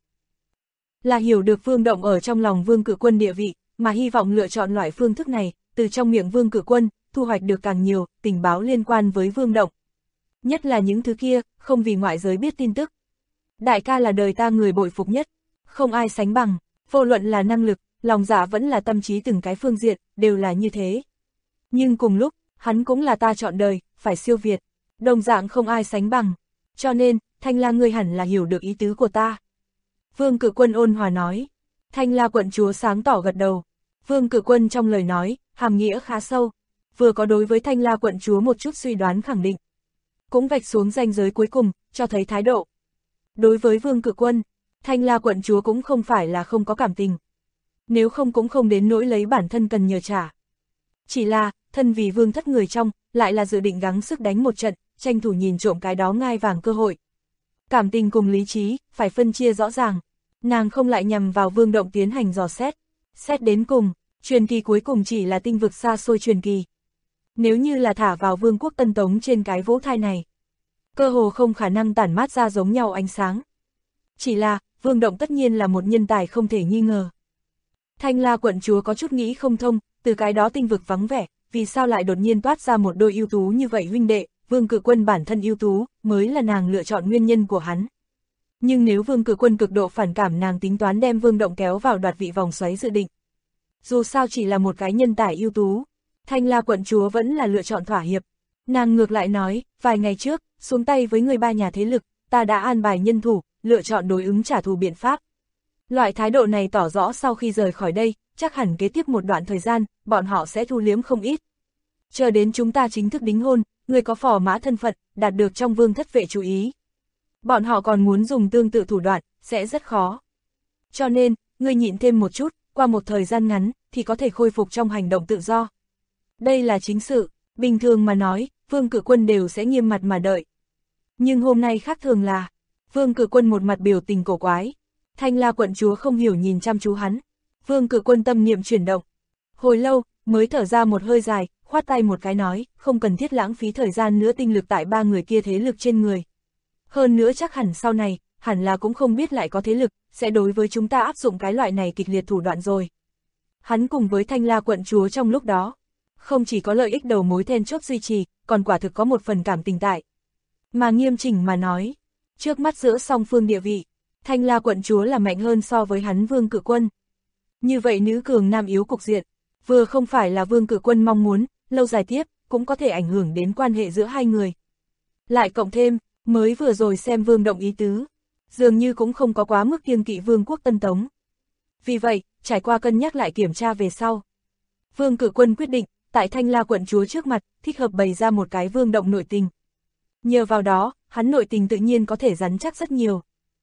là hiểu được Vương Động ở trong lòng Vương Cự Quân địa vị, mà hy vọng lựa chọn loại phương thức này, từ trong miệng Vương Cự Quân, thu hoạch được càng nhiều tình báo liên quan với Vương Động. Nhất là những thứ kia, không vì ngoại giới biết tin tức. Đại ca là đời ta người bội phục nhất, không ai sánh bằng, vô luận là năng lực, lòng dạ vẫn là tâm trí từng cái phương diện, đều là như thế. Nhưng cùng lúc, hắn cũng là ta chọn đời, phải siêu việt, đồng dạng không ai sánh bằng. Cho nên, Thanh La ngươi hẳn là hiểu được ý tứ của ta. Vương Cự Quân ôn hòa nói. Thanh La quận chúa sáng tỏ gật đầu. Vương Cự Quân trong lời nói, hàm nghĩa khá sâu, vừa có đối với Thanh La quận chúa một chút suy đoán khẳng định, cũng vạch xuống ranh giới cuối cùng, cho thấy thái độ. Đối với Vương Cự Quân, Thanh La quận chúa cũng không phải là không có cảm tình. Nếu không cũng không đến nỗi lấy bản thân cần nhờ trả. Chỉ là, thân vì vương thất người trong, lại là dự định gắng sức đánh một trận, tranh thủ nhìn trộm cái đó ngai vàng cơ hội. Cảm tình cùng lý trí, phải phân chia rõ ràng. Nàng không lại nhằm vào Vương Động tiến hành dò xét. Xét đến cùng, truyền kỳ cuối cùng chỉ là tinh vực xa xôi truyền kỳ. Nếu như là thả vào Vương quốc Tân Tống trên cái vỗ thai này, cơ hồ không khả năng tản mát ra giống nhau ánh sáng. Chỉ là, Vương Động tất nhiên là một nhân tài không thể nghi ngờ. Thanh La quận chúa có chút nghĩ không thông, từ cái đó tinh vực vắng vẻ, vì sao lại đột nhiên toát ra một đôi ưu tú như vậy huynh đệ, Vương Cự Quân bản thân ưu tú, mới là nàng lựa chọn nguyên nhân của hắn. Nhưng nếu Vương Cự Quân cực độ phản cảm, nàng tính toán đem Vương Động kéo vào đoạt vị vòng xoáy dự định. Dù sao chỉ là một cái nhân tài ưu tú, Thanh La quận chúa vẫn là lựa chọn thỏa hiệp. Nàng ngược lại nói, vài ngày trước, xuống tay với người ba nhà thế lực, ta đã an bài nhân thủ, lựa chọn đối ứng trả thù biện pháp. Loại thái độ này tỏ rõ sau khi rời khỏi đây, chắc hẳn kế tiếp một đoạn thời gian, bọn họ sẽ thu liếm không ít. Chờ đến chúng ta chính thức đính hôn, người có phò mã thân phận, đạt được trong vương thất vệ chú ý. Bọn họ còn muốn dùng tương tự thủ đoạn, sẽ rất khó. Cho nên, người nhịn thêm một chút, qua một thời gian ngắn, thì có thể khôi phục trong hành động tự do. Đây là chính sự, bình thường mà nói, Vương Cự Quân đều sẽ nghiêm mặt mà đợi. Nhưng hôm nay khác thường là, Vương Cự Quân một mặt biểu tình cổ quái. Thanh La quận chúa không hiểu nhìn chăm chú hắn. Vương Cự Quân tâm niệm chuyển động. Hồi lâu, mới thở ra một hơi dài, khoát tay một cái nói, không cần thiết lãng phí thời gian nữa tinh lực tại ba người kia thế lực trên người. Hơn nữa chắc hẳn sau này, hẳn là cũng không biết lại có thế lực, sẽ đối với chúng ta áp dụng cái loại này kịch liệt thủ đoạn rồi. Hắn cùng với Thanh La quận chúa trong lúc đó, không chỉ có lợi ích đầu mối then chốt duy trì, còn quả thực có một phần cảm tình tại. Mà nghiêm chỉnh mà nói, trước mắt giữa song phương địa vị, Thanh La quận chúa là mạnh hơn so với hắn Vương Cự Quân. Như vậy nữ cường nam yếu cục diện, vừa không phải là Vương Cự Quân mong muốn, lâu dài tiếp, cũng có thể ảnh hưởng đến quan hệ giữa hai người. Lại cộng thêm, mới vừa rồi xem Vương Động ý tứ, dường như cũng không có quá mức kiêng kỵ Vương quốc Tân Tống. Vì vậy, trải qua cân nhắc lại kiểm tra về sau, Vương Cự Quân quyết định, tại Thanh La quận chúa trước mặt, thích hợp bày ra một cái Vương Động nội tình. Nhờ vào đó, hắn nội tình tự nhiên có thể rắn chắc rất nhiều.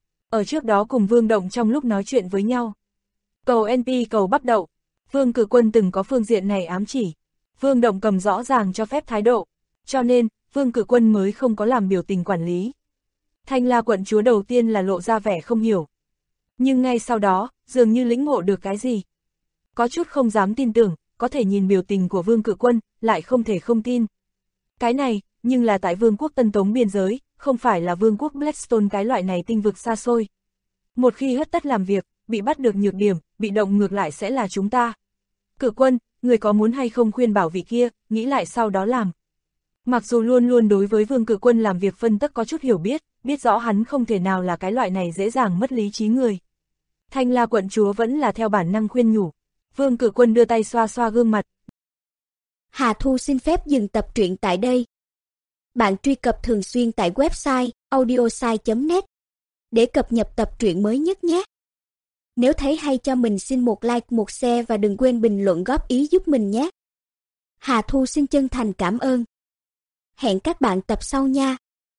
Ở trước đó cùng Vương Động trong lúc nói chuyện với nhau, cầu NP cầu bắp đậu, Vương Cự Quân từng có phương diện này ám chỉ. Vương Động cầm rõ ràng cho phép thái độ, cho nên, Vương Cự Quân mới không có làm biểu tình quản lý. Thanh La quận chúa đầu tiên là lộ ra vẻ không hiểu. Nhưng ngay sau đó, dường như lĩnh ngộ được cái gì. Có chút không dám tin tưởng, có thể nhìn biểu tình của Vương Cự Quân, lại không thể không tin. Cái này, nhưng là tại vương quốc Tân Tống biên giới, không phải là vương quốc Blackstone cái loại này tinh vực xa xôi. Một khi hất tất làm việc, bị bắt được nhược điểm, bị động ngược lại sẽ là chúng ta. Cử quân, người có muốn hay không khuyên bảo vị kia, nghĩ lại sau đó làm. Mặc dù luôn luôn đối với Vương Cử Quân làm việc phân tắc có chút hiểu biết rõ hắn không thể nào là cái loại này dễ dàng mất lý trí người. Thanh La quận chúa vẫn là theo bản năng khuyên nhủ. Vương Cử Quân đưa tay xoa xoa gương mặt. Hà Thu xin phép dừng tập truyện tại đây. Bạn truy cập thường xuyên tại website audiosai.net để cập nhật tập truyện mới nhất nhé. Nếu thấy hay cho mình xin một like, một share và đừng quên bình luận góp ý giúp mình nhé. Hà Thu xin chân thành cảm ơn. Hẹn các bạn tập sau nha.